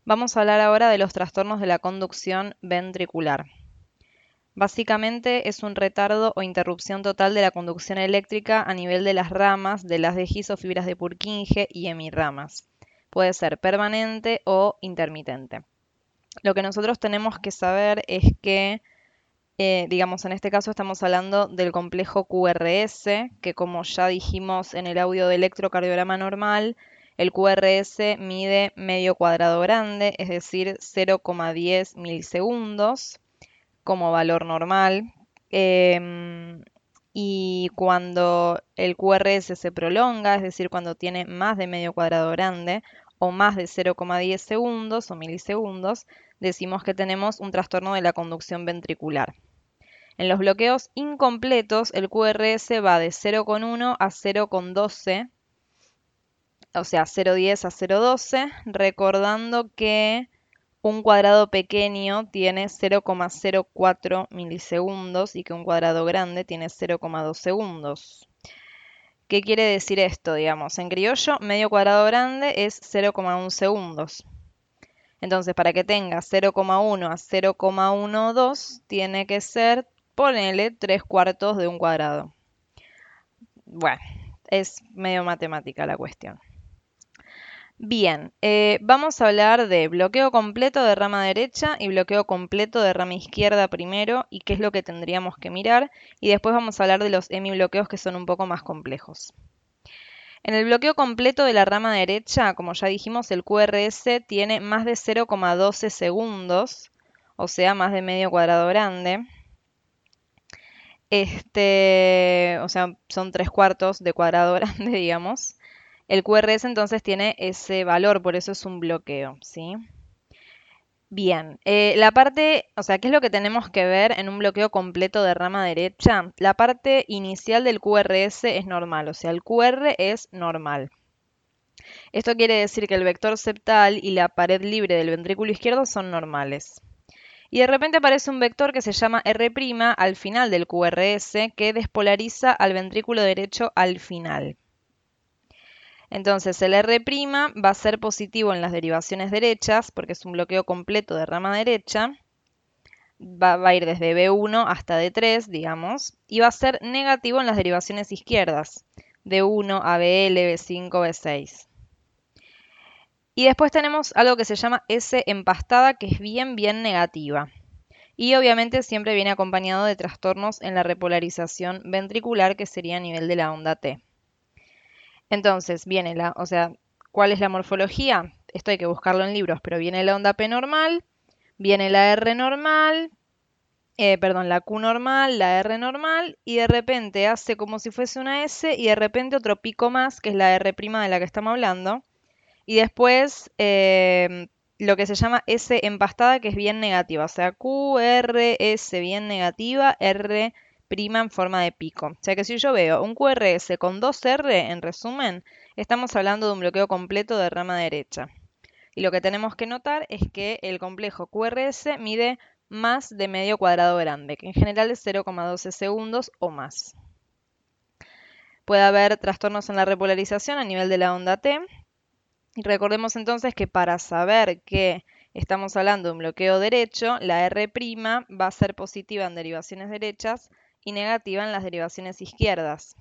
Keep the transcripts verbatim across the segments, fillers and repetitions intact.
Vamos a hablar ahora de los trastornos de la conducción ventricular. Básicamente es un retardo o interrupción total de la conducción eléctrica a nivel de las ramas de las de His o fibras de Purkinje y hemirramas. Puede ser permanente o intermitente. Lo que nosotros tenemos que saber es que, eh, digamos, en este caso estamos hablando del complejo Q R S, que como ya dijimos en el audio de electrocardiograma normal, el Q R S mide medio cuadrado grande, es decir, cero coma diez milisegundos como valor normal. Em, y cuando el Q R S se prolonga, es decir, cuando tiene más de medio cuadrado grande o más de cero coma diez segundos o milisegundos, decimos que tenemos un trastorno de la conducción ventricular. En los bloqueos incompletos, el Q R S va de cero coma uno a cero coma doce, o sea, cero coma diez a cero coma doce, recordando que un cuadrado pequeño tiene cero coma cero cuatro milisegundos y que un cuadrado grande tiene cero coma dos segundos. ¿Qué quiere decir esto, digamos? En criollo, medio cuadrado grande es cero coma uno segundos. Entonces, para que tenga cero coma uno a cero coma doce, tiene que ser, ponele, tres cuartos de un cuadrado. Bueno, es medio matemática la cuestión. Bien, eh, vamos a hablar de bloqueo completo de rama derecha y bloqueo completo de rama izquierda primero y qué es lo que tendríamos que mirar. Y después vamos a hablar de los hemibloqueos que son un poco más complejos. En el bloqueo completo de la rama derecha, como ya dijimos, el Q R S tiene más de cero coma doce segundos, o sea, más de medio cuadrado grande. Este, o sea, son tres cuartos de cuadrado grande, digamos. El Q R S entonces tiene ese valor, por eso es un bloqueo, ¿sí? Bien, eh, la parte, o sea, ¿qué es lo que tenemos que ver en un bloqueo completo de rama derecha? La parte inicial del Q R S es normal, o sea, el Q R es normal. Esto quiere decir que el vector septal y la pared libre del ventrículo izquierdo son normales. Y de repente aparece un vector que se llama R' al final del Q R S que despolariza al ventrículo derecho al final. Entonces el R' va a ser positivo en las derivaciones derechas, porque es un bloqueo completo de rama derecha. Va, va a ir desde B uno hasta D tres, digamos, y va a ser negativo en las derivaciones izquierdas, D uno a B L, B cinco, B seis. Y después tenemos algo que se llama S empastada, que es bien, bien negativa. Y obviamente siempre viene acompañado de trastornos en la repolarización ventricular, que sería a nivel de la onda T. Entonces, viene la, o sea, ¿cuál es la morfología? Esto hay que buscarlo en libros, pero viene la onda P normal, viene la R normal, eh, perdón, la Q normal, la R normal, y de repente hace como si fuese una S, y de repente otro pico más, que es la R' de la que estamos hablando, y después eh, lo que se llama S empastada, que es bien negativa, o sea, Q, R, S bien negativa, R' en forma de pico. O sea que si yo veo un Q R S con dos R, en resumen, estamos hablando de un bloqueo completo de rama derecha. Y lo que tenemos que notar es que el complejo Q R S mide más de medio cuadrado grande, que en general es cero coma doce segundos o más. Puede haber trastornos en la repolarización a nivel de la onda T. Y recordemos entonces que para saber que estamos hablando de un bloqueo derecho, la R' va a ser positiva en derivaciones derechas y negativa en las derivaciones izquierdas.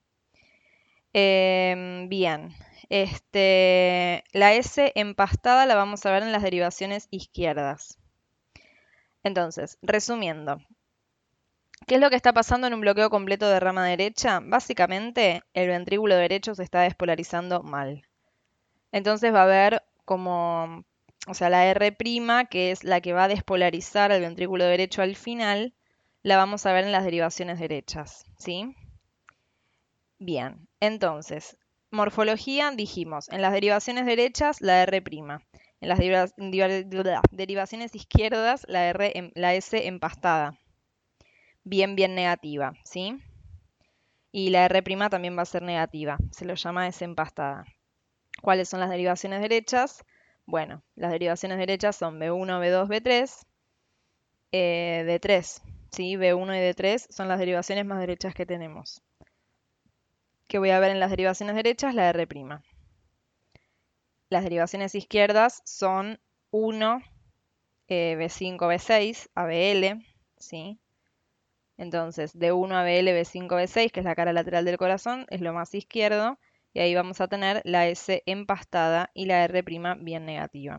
Eh, bien, este, la S empastada la vamos a ver en las derivaciones izquierdas. Entonces, resumiendo, ¿qué es lo que está pasando en un bloqueo completo de rama derecha? Básicamente, el ventrículo derecho se está despolarizando mal. Entonces va a haber como, o sea, la R', que es la que va a despolarizar al ventrículo derecho al final, la vamos a ver en las derivaciones derechas, ¿sí? Bien, entonces, morfología dijimos, en las derivaciones derechas la R', en las deriva deriva derivaciones izquierdas la, R, la S empastada, bien, bien negativa, ¿sí? Y la R' también va a ser negativa, se lo llama S empastada. ¿Cuáles son las derivaciones derechas? Bueno, las derivaciones derechas son B uno, B dos, B tres, eh, D tres, ¿sí? B uno y D tres son las derivaciones más derechas que tenemos. ¿Qué voy a ver en las derivaciones derechas? La R'. Las derivaciones izquierdas son uno eh, B cinco B seis A B L, ¿sí? Entonces, de uno A B L B cinco B seis, que es la cara lateral del corazón, es lo más izquierdo, y ahí vamos a tener la S empastada y la R' bien negativa.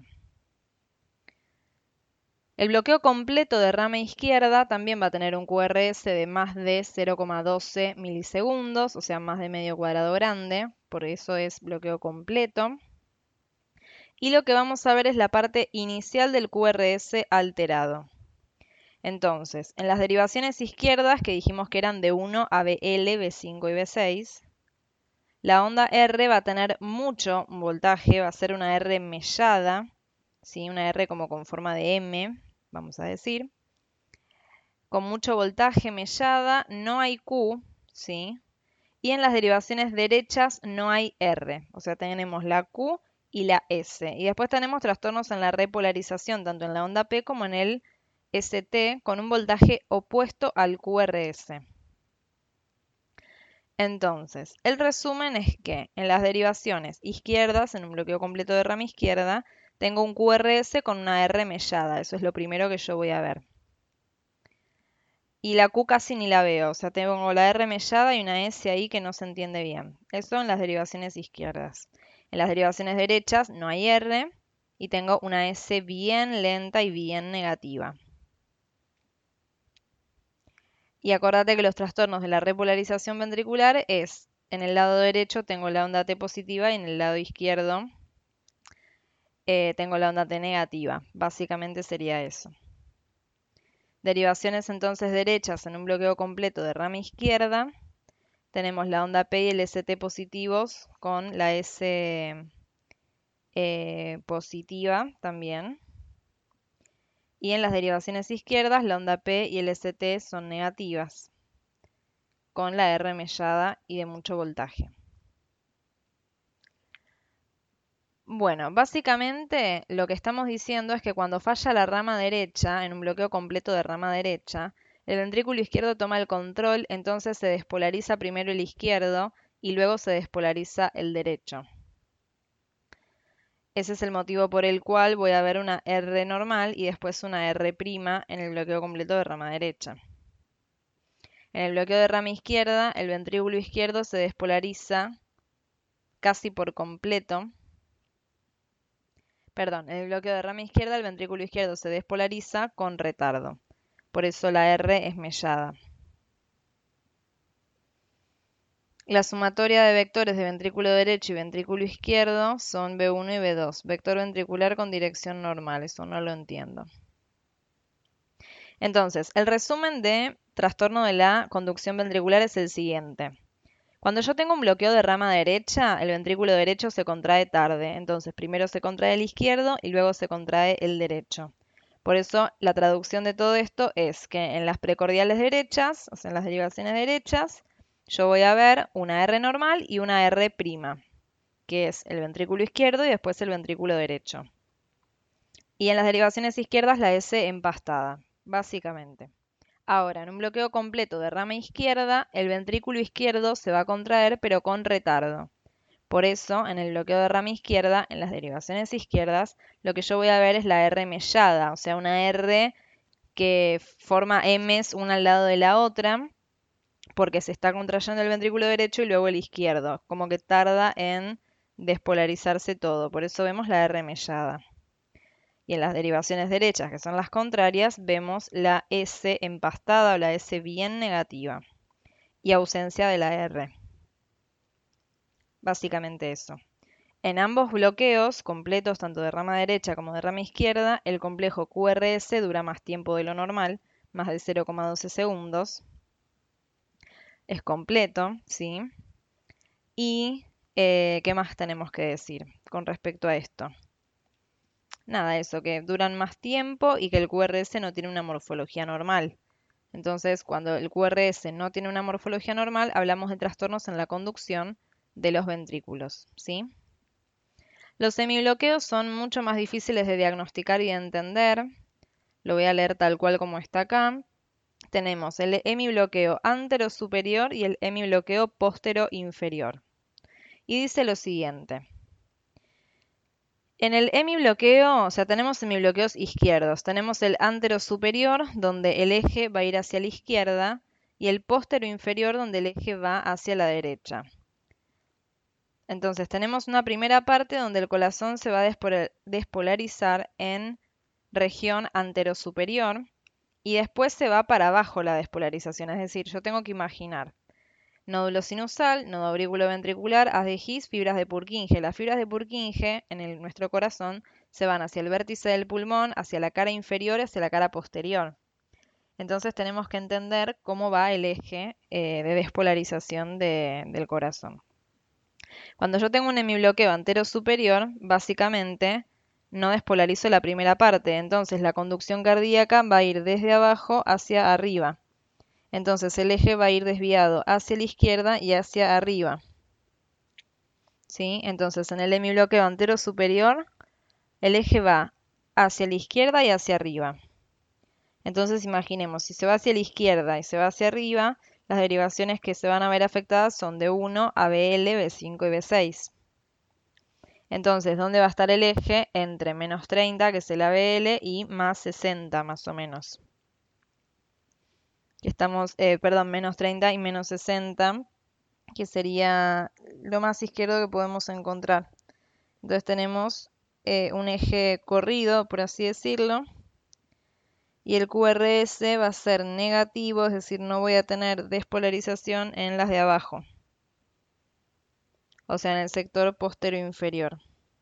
El bloqueo completo de rama izquierda también va a tener un Q R S de más de cero coma doce milisegundos, o sea, más de medio cuadrado grande, por eso es bloqueo completo. Y lo que vamos a ver es la parte inicial del Q R S alterado. Entonces, en las derivaciones izquierdas, que dijimos que eran de uno a B L, B cinco y B seis, la onda R va a tener mucho voltaje, va a ser una R mellada, ¿sí? Una R como con forma de M, vamos a decir. Con mucho voltaje mellada, no hay Q, ¿sí? Y en las derivaciones derechas no hay R, o sea, tenemos la Q y la S. Y después tenemos trastornos en la repolarización, tanto en la onda P como en el S T, con un voltaje opuesto al Q R S. Entonces, el resumen es que en las derivaciones izquierdas, en un bloqueo completo de rama izquierda, tengo un Q R S con una R mellada. Eso es lo primero que yo voy a ver. Y la Q casi ni la veo, o sea, tengo la R mellada y una S ahí que no se entiende bien. Eso en las derivaciones izquierdas. En las derivaciones derechas no hay R y tengo una S bien lenta y bien negativa. Y acordate que los trastornos de la repolarización ventricular es, en el lado derecho tengo la onda T positiva y en el lado izquierdo eh, tengo la onda T negativa. Básicamente sería eso. Derivaciones entonces derechas en un bloqueo completo de rama izquierda. Tenemos la onda P y el S T positivos con la S eh, positiva también. Y en las derivaciones izquierdas la onda P y el S T son negativas, con la R mellada y de mucho voltaje. Bueno, básicamente lo que estamos diciendo es que cuando falla la rama derecha, en un bloqueo completo de rama derecha, el ventrículo izquierdo toma el control, entonces se despolariza primero el izquierdo y luego se despolariza el derecho. Ese es el motivo por el cual voy a ver una R normal y después una R' en el bloqueo completo de rama derecha. En el bloqueo de rama izquierda, el ventrículo izquierdo se despolariza casi por completo. Perdón, en el bloqueo de rama izquierda, el ventrículo izquierdo se despolariza con retardo. Por eso la R es mellada. La sumatoria de vectores de ventrículo derecho y ventrículo izquierdo son B uno y B dos. Vector ventricular con dirección normal, eso no lo entiendo. Entonces, el resumen de trastorno de la conducción ventricular es el siguiente. Cuando yo tengo un bloqueo de rama derecha, el ventrículo derecho se contrae tarde. Entonces, primero se contrae el izquierdo y luego se contrae el derecho. Por eso, la traducción de todo esto es que en las precordiales derechas, o sea, en las derivaciones derechas, yo voy a ver una R normal y una R', que es el ventrículo izquierdo y después el ventrículo derecho. Y en las derivaciones izquierdas, la S empastada, básicamente. Ahora, en un bloqueo completo de rama izquierda, el ventrículo izquierdo se va a contraer, pero con retardo. Por eso, en el bloqueo de rama izquierda, en las derivaciones izquierdas, lo que yo voy a ver es la R mellada, o sea, una R que forma M's una al lado de la otra, porque se está contrayendo el ventrículo derecho y luego el izquierdo, como que tarda en despolarizarse todo. Por eso vemos la R mellada. Y en las derivaciones derechas, que son las contrarias, vemos la S empastada o la S bien negativa y ausencia de la R. Básicamente eso. En ambos bloqueos completos, tanto de rama derecha como de rama izquierda, el complejo Q R S dura más tiempo de lo normal, más de cero coma doce segundos. Es completo, ¿sí? Y, eh, ¿qué más tenemos que decir con respecto a esto? Nada, eso, que duran más tiempo y que el Q R S no tiene una morfología normal. Entonces, cuando el Q R S no tiene una morfología normal, hablamos de trastornos en la conducción de los ventrículos, ¿sí? Los semibloqueos son mucho más difíciles de diagnosticar y de entender. Lo voy a leer tal cual como está acá. Tenemos el hemibloqueo antero-superior y el hemibloqueo postero-inferior. Y dice lo siguiente. En el hemibloqueo, o sea, tenemos hemibloqueos izquierdos. Tenemos el antero superior, donde el eje va a ir hacia la izquierda, y el póstero inferior, donde el eje va hacia la derecha. Entonces, tenemos una primera parte donde el corazón se va a despolarizar en región antero-superior, y después se va para abajo la despolarización. Es decir, yo tengo que imaginar nódulo sinusal, nodo aurículo-ventricular, haz de His, fibras de Purkinje. Las fibras de Purkinje en el, nuestro corazón se van hacia el vértice del pulmón, hacia la cara inferior y hacia la cara posterior. Entonces tenemos que entender cómo va el eje eh, de despolarización de, del corazón. Cuando yo tengo un hemibloqueo antero superior, básicamente no despolarizo la primera parte, entonces la conducción cardíaca va a ir desde abajo hacia arriba. Entonces el eje va a ir desviado hacia la izquierda y hacia arriba. ¿Sí? Entonces en el hemibloqueo antero superior, el eje va hacia la izquierda y hacia arriba. Entonces imaginemos, si se va hacia la izquierda y se va hacia arriba, las derivaciones que se van a ver afectadas son de uno a B L, B cinco y B seis. Entonces, ¿dónde va a estar el eje? Entre menos treinta, que es el A B L, y más sesenta, más o menos. Estamos, eh, perdón, menos treinta y menos sesenta, que sería lo más izquierdo que podemos encontrar. Entonces tenemos eh, un eje corrido, por así decirlo, y el Q R S va a ser negativo, es decir, no voy a tener despolarización en las de abajo, o sea, en el sector postero inferior.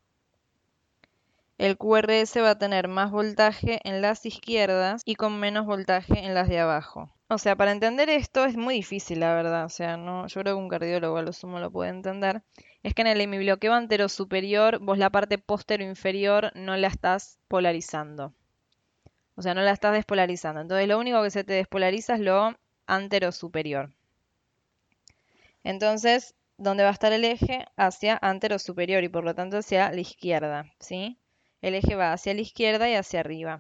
El Q R S va a tener más voltaje en las izquierdas y con menos voltaje en las de abajo. O sea, para entender esto es muy difícil, la verdad. O sea, no, yo creo que un cardiólogo a lo sumo lo puede entender. Es que en el hemibloqueo antero superior, vos la parte postero inferior no la estás polarizando. O sea, no la estás despolarizando. Entonces, lo único que se te despolariza es lo antero superior. Entonces, ¿dónde va a estar el eje? Hacia antero superior y por lo tanto hacia la izquierda, ¿sí? El eje va hacia la izquierda y hacia arriba.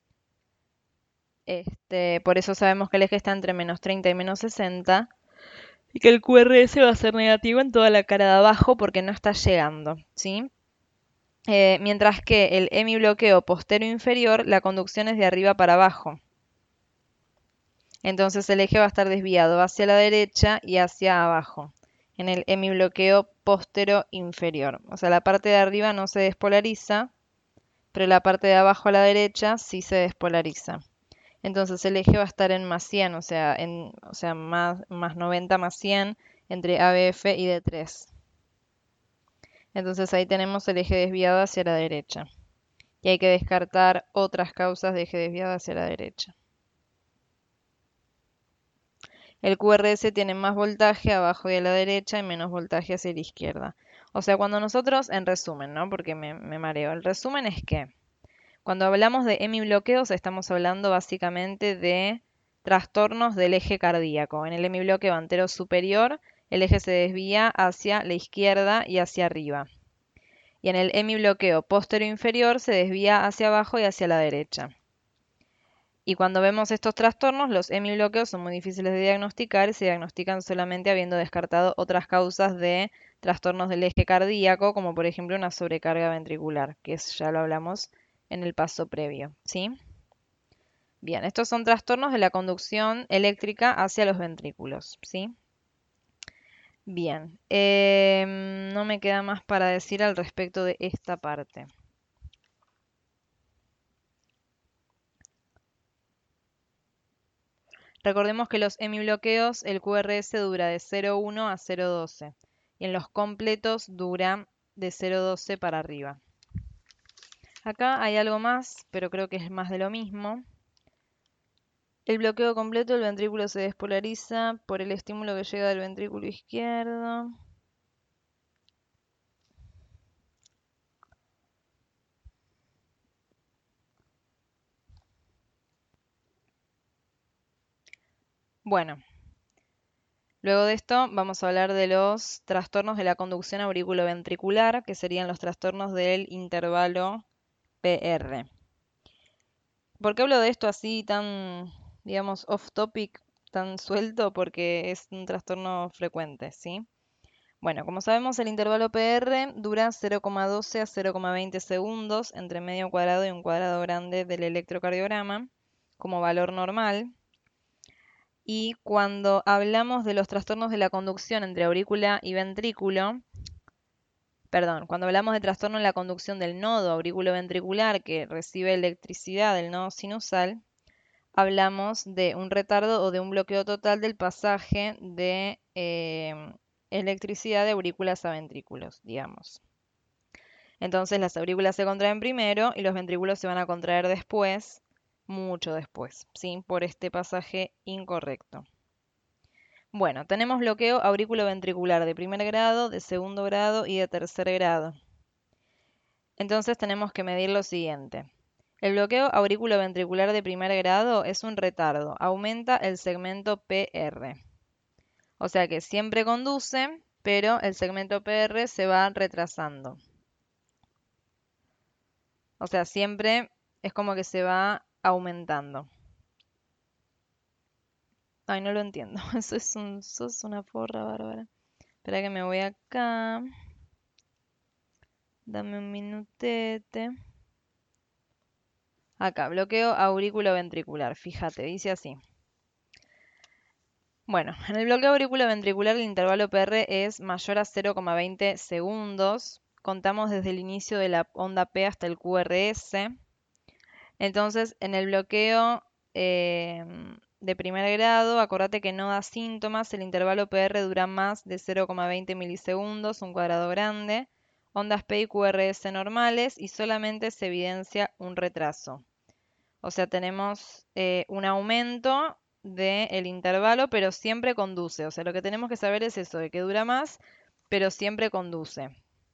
Este, por eso sabemos que el eje está entre menos treinta y menos sesenta y que el Q R S va a ser negativo en toda la cara de abajo porque no está llegando, ¿sí? Eh, mientras que el hemibloqueo postero inferior, la conducción es de arriba para abajo. Entonces el eje va a estar desviado hacia la derecha y hacia abajo, en el hemibloqueo postero inferior. O sea, la parte de arriba no se despolariza, pero la parte de abajo a la derecha sí se despolariza. Entonces el eje va a estar en más cien, o sea, en, o sea más, más noventa más cien entre A B F y D tres. Entonces ahí tenemos el eje desviado hacia la derecha. Y hay que descartar otras causas de eje desviado hacia la derecha. El Q R S tiene más voltaje abajo y a la derecha y menos voltaje hacia la izquierda. O sea, cuando nosotros, en resumen, ¿no? Porque me, me mareo. El resumen es que cuando hablamos de hemibloqueos estamos hablando básicamente de trastornos del eje cardíaco. En el hemibloqueo antero superior, el eje se desvía hacia la izquierda y hacia arriba. Y en el hemibloqueo postero inferior se desvía hacia abajo y hacia la derecha. Y cuando vemos estos trastornos, los hemibloqueos son muy difíciles de diagnosticar y se diagnostican solamente habiendo descartado otras causas de trastornos del eje cardíaco, como por ejemplo una sobrecarga ventricular, que es, ya lo hablamos en el paso previo, ¿sí? Bien, estos son trastornos de la conducción eléctrica hacia los ventrículos, ¿sí? Bien, em, no me queda más para decir al respecto de esta parte. Recordemos que los hemibloqueos, el Q R S dura de cero coma uno a cero coma doce y en los completos dura de cero coma doce para arriba. Acá hay algo más, pero creo que es más de lo mismo. El bloqueo completo del ventrículo se despolariza por el estímulo que llega del ventrículo izquierdo. Bueno, luego de esto vamos a hablar de los trastornos de la conducción auriculoventricular, que serían los trastornos del intervalo P R. ¿Por qué hablo de esto así tan, digamos, off topic, tan suelto? Porque es un trastorno frecuente, ¿sí? Bueno, como sabemos, el intervalo P R dura cero coma doce a cero coma veinte segundos entre medio cuadrado y un cuadrado grande del electrocardiograma como valor normal. Y cuando hablamos de los trastornos de la conducción entre aurícula y ventrículo, perdón, cuando hablamos de trastorno en la conducción del nodo aurículo-ventricular que recibe electricidad del nodo sinusal, hablamos de un retardo o de un bloqueo total del pasaje de eh, electricidad de aurículas a ventrículos, digamos. Entonces las aurículas se contraen primero y los ventrículos se van a contraer después, mucho después, ¿sí? Por este pasaje incorrecto. Bueno, tenemos bloqueo aurículo-ventricular de primer grado, de segundo grado y de tercer grado. Entonces tenemos que medir lo siguiente. El bloqueo aurículo-ventricular de primer grado es un retardo, aumenta el segmento P R. O sea que siempre conduce, pero el segmento P R se va retrasando. O sea, siempre es como que se va aumentando. Ay, no lo entiendo. Eso es un, eso es una porra bárbara. Espera que me voy acá. Dame un minutete. Acá, bloqueo aurículo-ventricular. Fíjate, dice así. Bueno, en el bloqueo auriculoventricular el intervalo P R es mayor a cero coma veinte segundos. Contamos desde el inicio de la onda P hasta el Q R S. Entonces, en el bloqueo eh, de primer grado, acordate que no da síntomas, el intervalo P R dura más de cero coma veinte milisegundos, un cuadrado grande, ondas P y Q R S normales y solamente se evidencia un retraso. O sea, tenemos eh, un aumento del intervalo, pero siempre conduce. O sea, lo que tenemos que saber es eso, de que dura más, pero siempre conduce.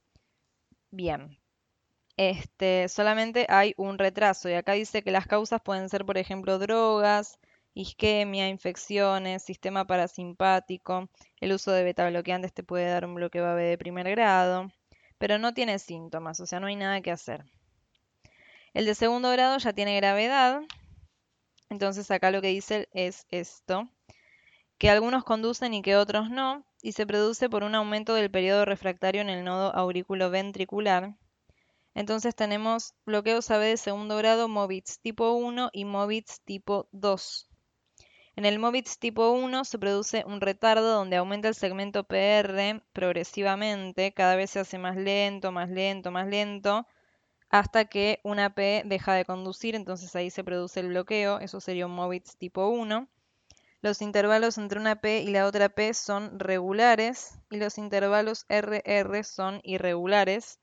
Bien. Este, solamente hay un retraso. Y acá dice que las causas pueden ser, por ejemplo, drogas, isquemia, infecciones, sistema parasimpático. El uso de beta bloqueantes te puede dar un bloqueo A B de primer grado, pero no tiene síntomas, o sea, no hay nada que hacer. El de segundo grado ya tiene gravedad. Entonces acá lo que dice es esto, que algunos conducen y que otros no, y se produce por un aumento del periodo refractario en el nodo aurículo-ventricular. Entonces tenemos bloqueos A B de segundo grado, MOVITS tipo uno y MOVITS tipo dos. En el MOVITS tipo uno se produce un retardo donde aumenta el segmento P R progresivamente, cada vez se hace más lento, más lento, más lento, hasta que una P deja de conducir, entonces ahí se produce el bloqueo, eso sería un MOVITS tipo uno. Los intervalos entre una P y la otra P son regulares y los intervalos R R son irregulares.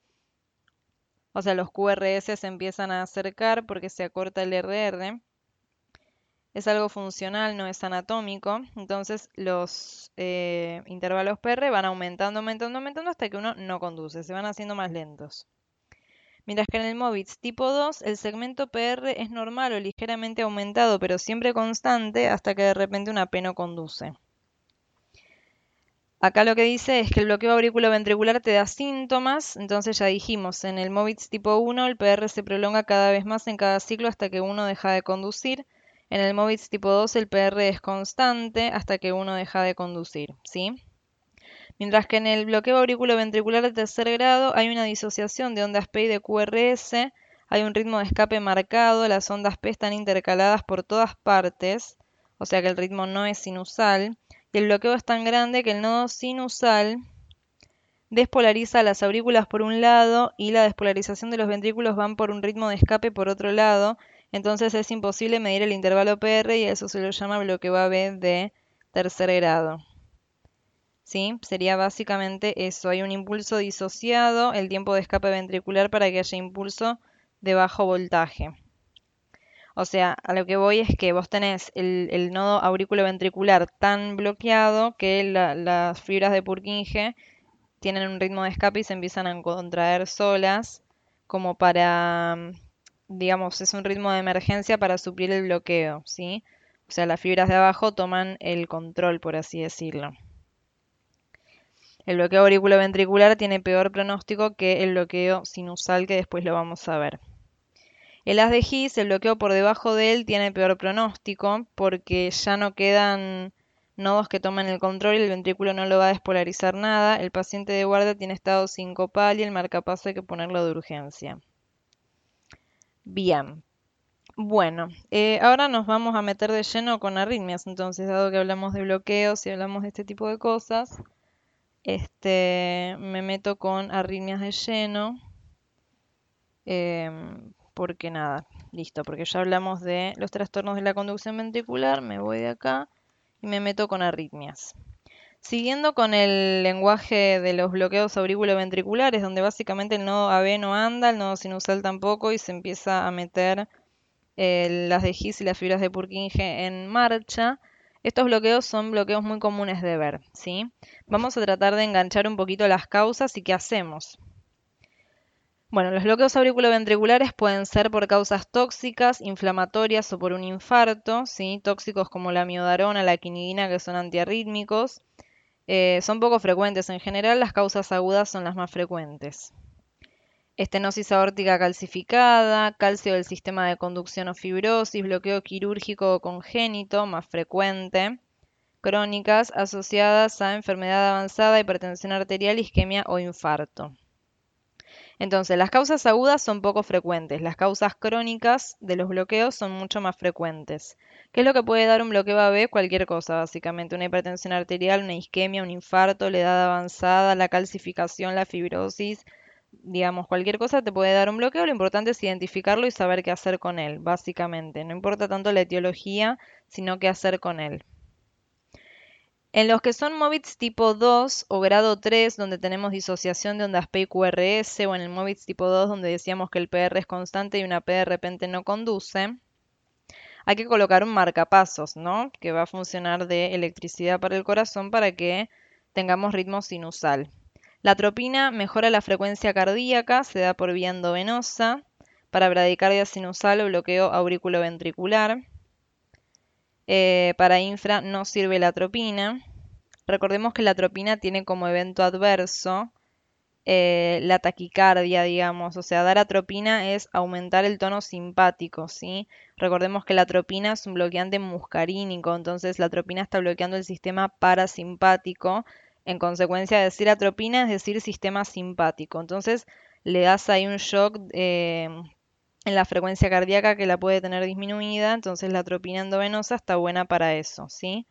O sea, los Q R S se empiezan a acercar porque se acorta el R R. Es algo funcional, no es anatómico. Entonces los eh, intervalos P R van aumentando, aumentando, aumentando hasta que uno no conduce, se van haciendo más lentos. Mientras que en el MOVITS tipo dos el segmento P R es normal o ligeramente aumentado, pero siempre constante hasta que de repente una P no conduce. Acá lo que dice es que el bloqueo auriculoventricular te da síntomas, entonces ya dijimos, en el MOVITS tipo uno el P R se prolonga cada vez más en cada ciclo hasta que uno deja de conducir. En el MOVITS tipo dos el P R es constante hasta que uno deja de conducir, ¿sí? Mientras que en el bloqueo auriculoventricular de tercer grado hay una disociación de ondas P y de Q R S, hay un ritmo de escape marcado, las ondas P están intercaladas por todas partes, o sea que el ritmo no es sinusal, y el bloqueo es tan grande que el nodo sinusal despolariza las aurículas por un lado y la despolarización de los ventrículos van por un ritmo de escape por otro lado, entonces es imposible medir el intervalo P R y a eso se lo llama bloqueo A B de tercer grado. ¿Sí? Sería básicamente eso. Hay un impulso disociado, el tiempo de escape ventricular para que haya impulso de bajo voltaje. O sea, a lo que voy es que vos tenés el, el nodo auriculoventricular tan bloqueado que la, las fibras de Purkinje tienen un ritmo de escape y se empiezan a contraer solas, como para, digamos, es un ritmo de emergencia para suplir el bloqueo, ¿sí? O sea, las fibras de abajo toman el control, por así decirlo. El bloqueo auriculoventricular tiene peor pronóstico que el bloqueo sinusal, que después lo vamos a ver. El haz de His, el bloqueo por debajo de él, tiene peor pronóstico porque ya no quedan nodos que toman el control y el ventrículo no lo va a despolarizar nada. El paciente de guardia tiene estado sincopal y el marcapaso hay que ponerlo de urgencia. Bien. Bueno, eh, ahora nos vamos a meter de lleno con arritmias, entonces, dado que hablamos de bloqueos y hablamos de este tipo de cosas, este, me meto con arritmias de lleno, em, porque nada, listo, porque ya hablamos de los trastornos de la conducción ventricular, me voy de acá y me meto con arritmias. Siguiendo con el lenguaje de los bloqueos aurículo-ventriculares, donde básicamente el nodo A B no anda, el nodo sinusal tampoco, y se empieza a meter eh, las de His y las fibras de Purkinje en marcha. Estos bloqueos son bloqueos muy comunes de ver, ¿sí? Vamos a tratar de enganchar un poquito las causas y qué hacemos. Bueno, los bloqueos auriculoventriculares pueden ser por causas tóxicas, inflamatorias o por un infarto, ¿sí? Tóxicos como la miodarona, la quinidina, que son antiarrítmicos. Eh, son poco frecuentes en general, las causas agudas son las más frecuentes. Estenosis aórtica calcificada, calcio del sistema de conducción o fibrosis, bloqueo quirúrgico o congénito, más frecuente. Crónicas asociadas a enfermedad avanzada, hipertensión arterial, isquemia o infarto. Entonces, las causas agudas son poco frecuentes, las causas crónicas de los bloqueos son mucho más frecuentes. ¿Qué es lo que puede dar un bloqueo A B? Cualquier cosa, básicamente. Una hipertensión arterial, una isquemia, un infarto, la edad avanzada, la calcificación, la fibrosis, digamos, cualquier cosa te puede dar un bloqueo. Lo importante es identificarlo y saber qué hacer con él, básicamente. No importa tanto la etiología, sino qué hacer con él. En los que son MOVITs tipo dos o grado tres, donde tenemos disociación de ondas P y Q R S, o en el MOVITs tipo dos, donde decíamos que el P R es constante y una P de repente no conduce, hay que colocar un marcapasos, ¿no? Que va a funcionar de electricidad para el corazón para que tengamos ritmo sinusal. La atropina mejora la frecuencia cardíaca, se da por vía endovenosa, para bradicardia sinusal o bloqueo auriculoventricular. Eh, para infra no sirve la atropina. Recordemos que la atropina tiene como evento adverso eh, la taquicardia, digamos. O sea, dar atropina es aumentar el tono simpático, ¿sí? Recordemos que la atropina es un bloqueante muscarínico, entonces la atropina está bloqueando el sistema parasimpático. En consecuencia, decir atropina es decir sistema simpático. Entonces, le das ahí un shock eh, en la frecuencia cardíaca que la puede tener disminuida. Entonces, la atropina endovenosa está buena para eso, ¿sí?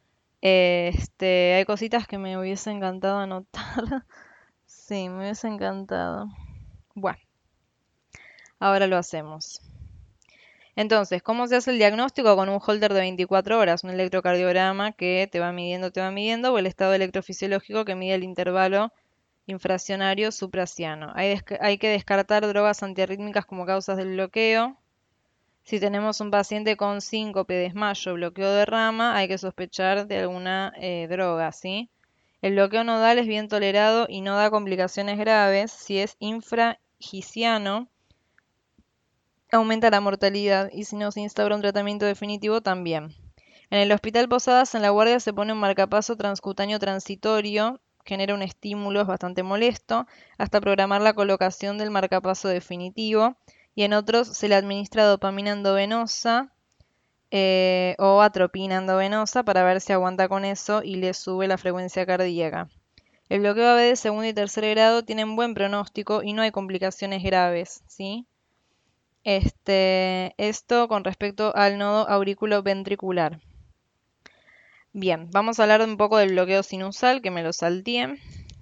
Este, hay cositas que me hubiese encantado anotar. Sí, me hubiese encantado. Bueno, ahora lo hacemos. Entonces, ¿cómo se hace el diagnóstico? Con un holter de veinticuatro horas, un electrocardiograma que te va midiendo, te va midiendo, o el estado electrofisiológico que mide el intervalo infraccionario supraciano. Hay, hay que descartar drogas antiarrítmicas como causas del bloqueo. Si tenemos un paciente con síncope, desmayo, bloqueo de rama, hay que sospechar de alguna eh, droga, ¿sí? El bloqueo nodal es bien tolerado y no da complicaciones graves. Si es infragiciano, aumenta la mortalidad y si no se instaura un tratamiento definitivo también. En el Hospital Posadas, en la guardia, se pone un marcapaso transcutáneo transitorio, genera un estímulo, es bastante molesto, hasta programar la colocación del marcapaso definitivo. Y en otros se le administra dopamina endovenosa eh, o atropina endovenosa para ver si aguanta con eso y le sube la frecuencia cardíaca. El bloqueo A B de segundo y tercer grado tienen buen pronóstico y no hay complicaciones graves, ¿sí? Este, esto con respecto al nodo auriculoventricular. Bien, vamos a hablar un poco del bloqueo sinusal, que me lo salteé.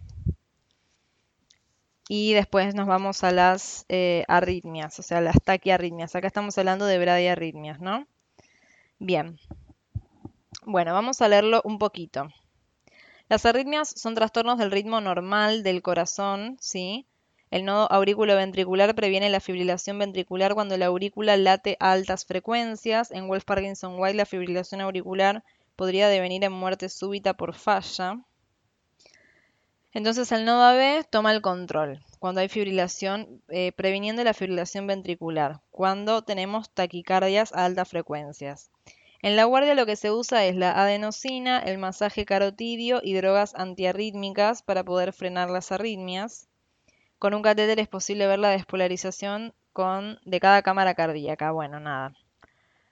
Y después nos vamos a las eh, arritmias, o sea, las taquiarritmias. Acá estamos hablando de bradiarritmias, ¿no? Bien. Bueno, vamos a leerlo un poquito. Las arritmias son trastornos del ritmo normal del corazón, ¿sí? El nodo auriculoventricular previene la fibrilación ventricular cuando la aurícula late a altas frecuencias. En Wolff-Parkinson-White la fibrilación auricular podría devenir en muerte súbita por falla. Entonces el nodo A B toma el control cuando hay fibrilación, eh, previniendo la fibrilación ventricular, cuando tenemos taquicardias a altas frecuencias. En la guardia lo que se usa es la adenosina, el masaje carotidio y drogas antiarrítmicas para poder frenar las arritmias. Con un catéter es posible ver la despolarización con, de cada cámara cardíaca. Bueno, nada.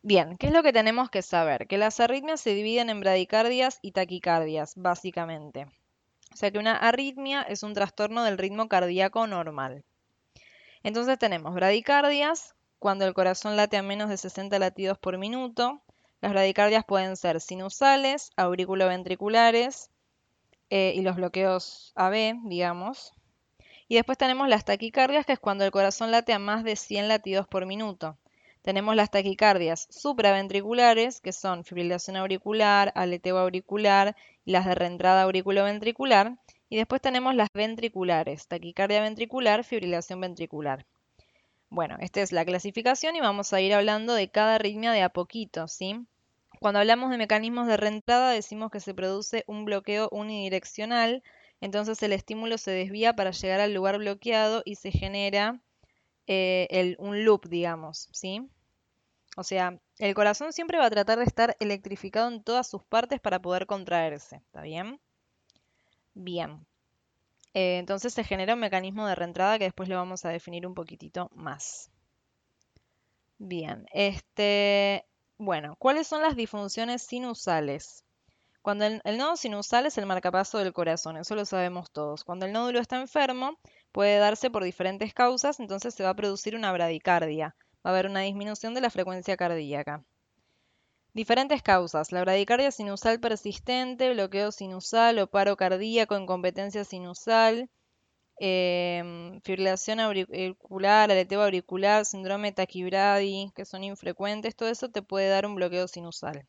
Bien, ¿qué es lo que tenemos que saber? Que las arritmias se dividen en bradicardias y taquicardias, básicamente. O sea que una arritmia es un trastorno del ritmo cardíaco normal. Entonces tenemos bradicardias, cuando el corazón late a menos de sesenta latidos por minuto. Las bradicardias pueden ser sinusales, auriculoventriculares eh, y los bloqueos A B, digamos. Y después tenemos las taquicardias, que es cuando el corazón late a más de cien latidos por minuto. Tenemos las taquicardias supraventriculares, que son fibrilación auricular, aleteo auricular y las de reentrada auriculoventricular. Y después tenemos las ventriculares, taquicardia ventricular, fibrilación ventricular. Bueno, esta es la clasificación y vamos a ir hablando de cada arritmia de a poquito, ¿sí? Cuando hablamos de mecanismos de reentrada decimos que se produce un bloqueo unidireccional, entonces el estímulo se desvía para llegar al lugar bloqueado y se genera eh, el, un loop, digamos, ¿sí? O sea, el corazón siempre va a tratar de estar electrificado en todas sus partes para poder contraerse, ¿está bien? Bien. Eh, entonces se genera un mecanismo de reentrada que después lo vamos a definir un poquitito más. Bien, este, bueno, ¿cuáles son las disfunciones sinusales? Cuando el, el nodo sinusal es el marcapaso del corazón, eso lo sabemos todos. Cuando el nódulo está enfermo, puede darse por diferentes causas, entonces se va a producir una bradicardia. Va a haber una disminución de la frecuencia cardíaca. Diferentes causas. La bradicardia sinusal persistente, bloqueo sinusal o paro cardíaco, incompetencia sinusal, em, fibrilación auricular, aleteo auricular, síndrome de taquibradi, que son infrecuentes, todo eso te puede dar un bloqueo sinusal.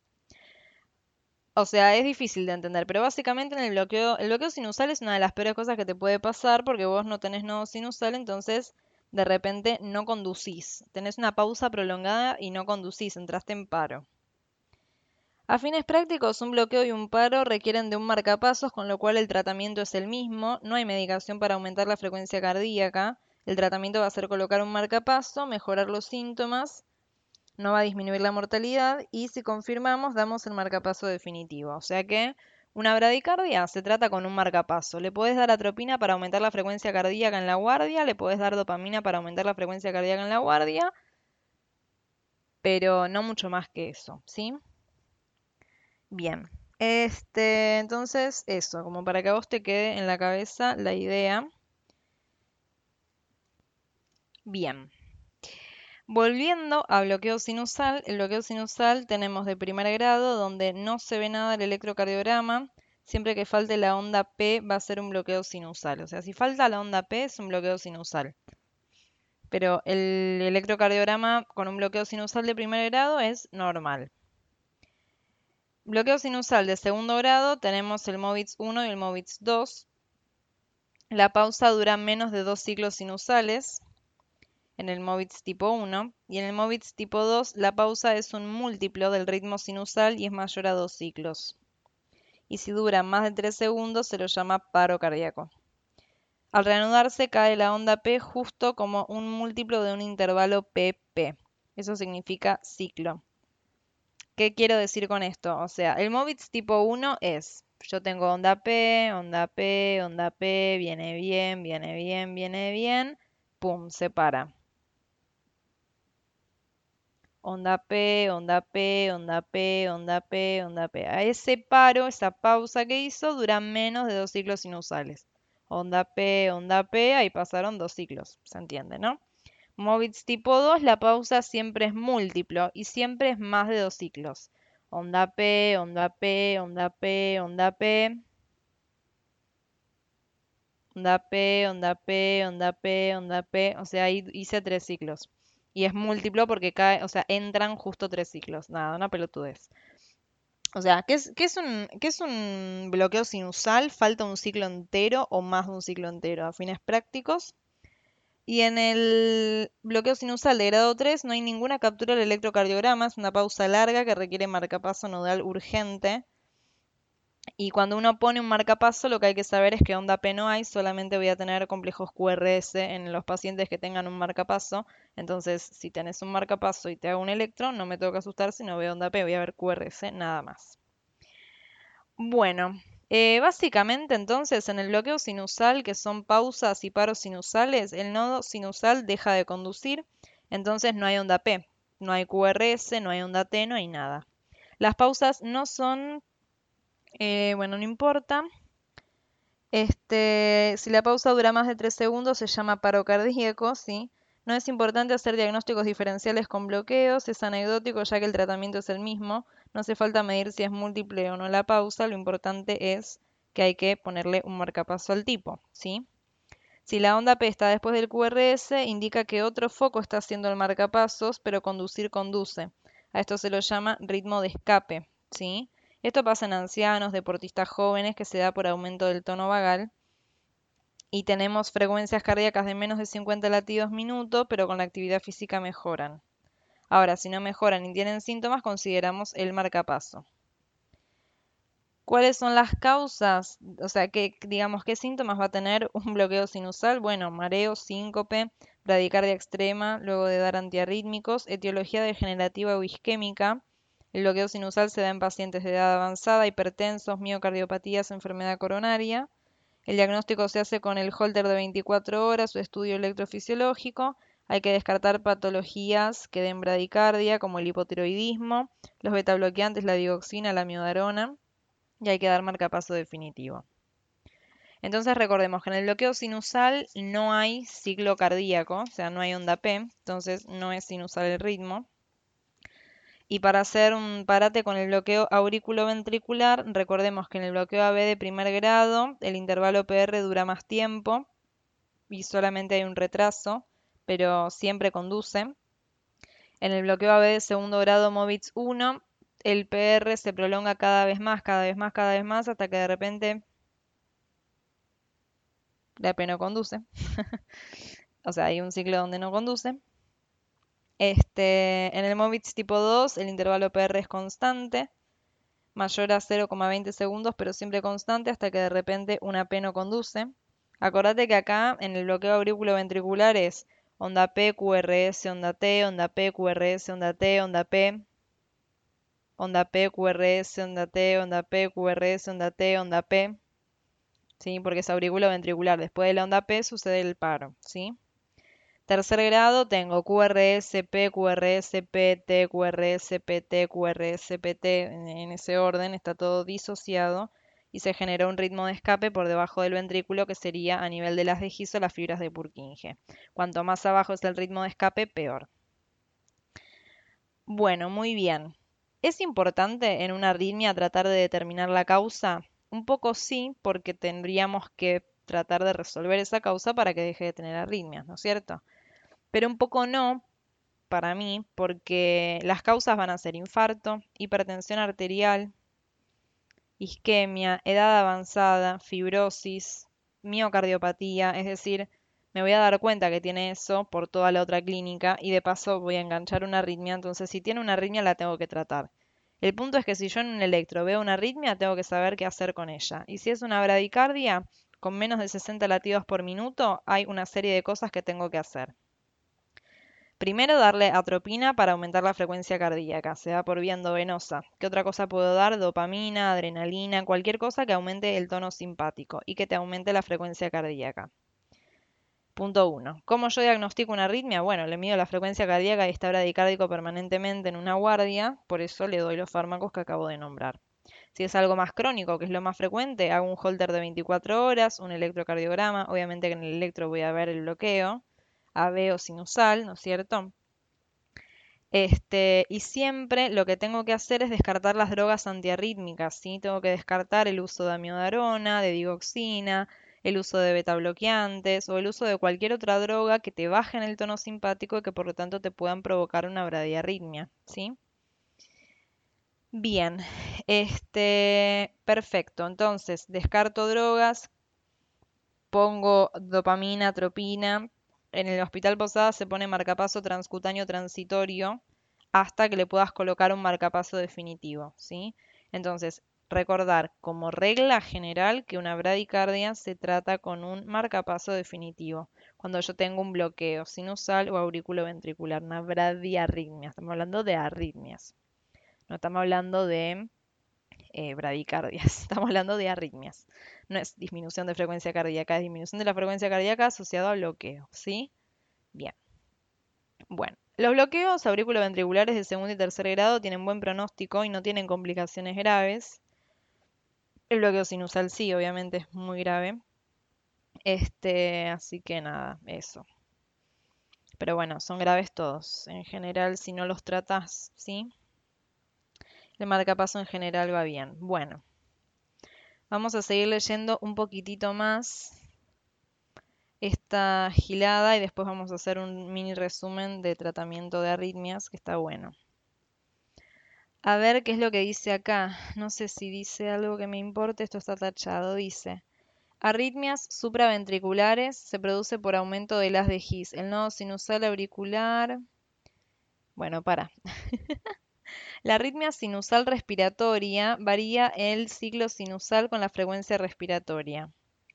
O sea, es difícil de entender, pero básicamente en el bloqueo, el bloqueo sinusal es una de las peores cosas que te puede pasar porque vos no tenés nodo sinusal, entonces de repente no conducís. Tenés una pausa prolongada y no conducís, entraste en paro. A fines prácticos, un bloqueo y un paro requieren de un marcapasos, con lo cual el tratamiento es el mismo. No hay medicación para aumentar la frecuencia cardíaca. El tratamiento va a ser colocar un marcapaso, mejorar los síntomas, no va a disminuir la mortalidad y si confirmamos damos el marcapaso definitivo. O sea que una bradicardia se trata con un marcapaso. Le podés dar atropina para aumentar la frecuencia cardíaca en la guardia, le podés dar dopamina para aumentar la frecuencia cardíaca en la guardia, pero no mucho más que eso, ¿sí? Bien. Este, entonces, eso, como para que a vos te quede en la cabeza la idea. Bien. Volviendo a bloqueo sinusal, el bloqueo sinusal tenemos de primer grado donde no se ve nada el electrocardiograma. Siempre que falte la onda P va a ser un bloqueo sinusal. O sea, si falta la onda P es un bloqueo sinusal. Pero el electrocardiograma con un bloqueo sinusal de primer grado es normal. Bloqueo sinusal de segundo grado tenemos el MOVITS uno y el MOVITS dos. La pausa dura menos de dos ciclos sinusales en el MOVITS tipo uno, y en el MOVITS tipo dos la pausa es un múltiplo del ritmo sinusal y es mayor a dos ciclos. Y si dura más de tres segundos se lo llama paro cardíaco. Al reanudarse cae la onda P justo como un múltiplo de un intervalo P P. Eso significa ciclo. ¿Qué quiero decir con esto? O sea, el MOVITS tipo uno es, yo tengo onda P, onda P, onda P, viene bien, viene bien, viene bien, pum, se para. Onda P, onda P, onda P, onda P, onda P. A ese paro, esa pausa que hizo, dura menos de dos ciclos sinusales. Onda P, onda P, ahí pasaron dos ciclos, se entiende, ¿no? MOVITS tipo dos, la pausa siempre es múltiplo y siempre es más de dos ciclos. Onda P, onda P, onda P, onda P. Onda P, onda P, onda P, onda P. O sea, ahí hice tres ciclos. Y es múltiplo porque cae, o sea, entran justo tres ciclos. Nada, una pelotudez. O sea, ¿qué es, qué es un, qué es un bloqueo sinusal? Falta un ciclo entero o más de un ciclo entero a fines prácticos. Y en el bloqueo sinusal de grado tres no hay ninguna captura del electrocardiograma, es una pausa larga que requiere marcapaso nodal urgente. Y cuando uno pone un marcapaso, lo que hay que saber es que onda P no hay, solamente voy a tener complejos Q R S en los pacientes que tengan un marcapaso. Entonces, si tenés un marcapaso y te hago un electro, no me tengo que asustar si no veo onda P, voy a ver Q R S nada más. Bueno, eh, básicamente entonces en el bloqueo sinusal, que son pausas y paros sinusales, el nodo sinusal deja de conducir, entonces no hay onda P. no hay Q R S, no hay onda T, no hay nada. Las pausas no son, eh, bueno, no importa. Este, si la pausa dura más de tres segundos se llama paro cardíaco, ¿sí? No es importante hacer diagnósticos diferenciales con bloqueos, es anecdótico ya que el tratamiento es el mismo. No hace falta medir si es múltiple o no la pausa, lo importante es que hay que ponerle un marcapaso al tipo, ¿sí? Si la onda P está después del Q R S, indica que otro foco está haciendo el marcapasos, pero conducir conduce. A esto se lo llama ritmo de escape, ¿sí? Esto pasa en ancianos, deportistas jóvenes, que se da por aumento del tono vagal. Y tenemos frecuencias cardíacas de menos de cincuenta latidos minuto, pero con la actividad física mejoran. Ahora, si no mejoran y tienen síntomas, consideramos el marcapaso. ¿Cuáles son las causas? O sea, ¿qué, digamos, qué síntomas va a tener un bloqueo sinusal? Bueno, mareo, síncope, bradicardia extrema, luego de dar antiarrítmicos, etiología degenerativa o isquémica. El bloqueo sinusal se da en pacientes de edad avanzada, hipertensos, miocardiopatías, enfermedad coronaria. El diagnóstico se hace con el Holter de veinticuatro horas o estudio electrofisiológico. Hay que descartar patologías que den bradicardia, como el hipotiroidismo, los betabloqueantes, la digoxina, la miodarona y hay que dar marcapaso definitivo. Entonces recordemos que en el bloqueo sinusal no hay ciclo cardíaco, o sea, no hay onda P, entonces no es sinusal el ritmo. Y para hacer un parate con el bloqueo auriculoventricular, recordemos que en el bloqueo A B de primer grado el intervalo P R dura más tiempo y solamente hay un retraso, pero siempre conduce. En el bloqueo A B de segundo grado MOVITS uno, el P R se prolonga cada vez más, cada vez más, cada vez más, hasta que de repente la P no conduce. O sea, hay un ciclo donde no conduce. Este, en el MOVITS tipo dos, el intervalo P R es constante, mayor a cero coma veinte segundos, pero siempre constante hasta que de repente una P no conduce. Acordate que acá en el bloqueo auriculoventricular es onda P, Q R S, onda T, onda P, Q R S, onda T, onda P, onda P, Q R S, onda T, onda P, Q R S, onda T, onda P. ¿Sí? Porque es auriculoventricular. Después de la onda P sucede el paro, ¿sí? Tercer grado tengo Q R S, P, Q R S, P, T, Q R S, P, T, Q R S, P, T, en, en ese orden, está todo disociado y se genera un ritmo de escape por debajo del ventrículo que sería a nivel de las de Giso las fibras de Purkinje. Cuanto más abajo es el ritmo de escape, peor. Bueno, muy bien. ¿Es importante en una arritmia tratar de determinar la causa? Un poco sí, porque tendríamos que tratar de resolver esa causa para que deje de tener arritmias, ¿no es cierto? Pero un poco no, para mí, porque las causas van a ser infarto, hipertensión arterial, isquemia, edad avanzada, fibrosis, miocardiopatía, es decir, me voy a dar cuenta que tiene eso por toda la otra clínica y de paso voy a enganchar una arritmia, entonces si tiene una arritmia la tengo que tratar. El punto es que si yo en un electro veo una arritmia, tengo que saber qué hacer con ella. Y si es una bradicardia, con menos de sesenta latidos por minuto, hay una serie de cosas que tengo que hacer. Primero, darle atropina para aumentar la frecuencia cardíaca, se da por vía endovenosa. ¿Qué otra cosa puedo dar? Dopamina, adrenalina, cualquier cosa que aumente el tono simpático y que te aumente la frecuencia cardíaca. Punto uno. ¿Cómo yo diagnostico una arritmia? Bueno, le mido la frecuencia cardíaca y está bradicárdico permanentemente en una guardia, por eso le doy los fármacos que acabo de nombrar. Si es algo más crónico, que es lo más frecuente, hago un holter de veinticuatro horas, un electrocardiograma, obviamente que en el electro voy a ver el bloqueo, A B o sinusal, ¿no es cierto? Este, y siempre lo que tengo que hacer es descartar las drogas antiarrítmicas, ¿sí? Tengo que descartar el uso de amiodarona, de digoxina, el uso de betabloqueantes o el uso de cualquier otra droga que te baje en el tono simpático y que por lo tanto te puedan provocar una bradiarritmia, ¿sí? Bien, este, perfecto. Entonces, descarto drogas, pongo dopamina, atropina. En el Hospital Posada se pone marcapaso transcutáneo transitorio hasta que le puedas colocar un marcapaso definitivo, ¿sí? Entonces, recordar como regla general que una bradicardia se trata con un marcapaso definitivo. Cuando yo tengo un bloqueo sinusal o auriculoventricular, una bradiarritmia. Estamos hablando de arritmias. No estamos hablando de eh, bradicardias. Estamos hablando de arritmias. No es disminución de frecuencia cardíaca, es disminución de la frecuencia cardíaca asociado a bloqueo, ¿sí? Bien. Bueno, Los bloqueos auriculoventriculares de segundo y tercer grado tienen buen pronóstico y no tienen complicaciones graves. El bloqueo sinusal sí, obviamente es muy grave. Este, así que nada, eso. Pero bueno, son graves todos. En general, si no los tratas, ¿sí? El marcapaso en general va bien. Bueno, vamos a seguir leyendo un poquitito más esta gilada y después vamos a hacer un mini resumen de tratamiento de arritmias, que está bueno. A ver qué es lo que dice acá. No sé si dice algo que me importe, esto está tachado. Dice, arritmias supraventriculares se produce por aumento del haz de His. El nodo sinusal auricular... Bueno, para. La arritmia sinusal respiratoria varía el ciclo sinusal con la frecuencia respiratoria.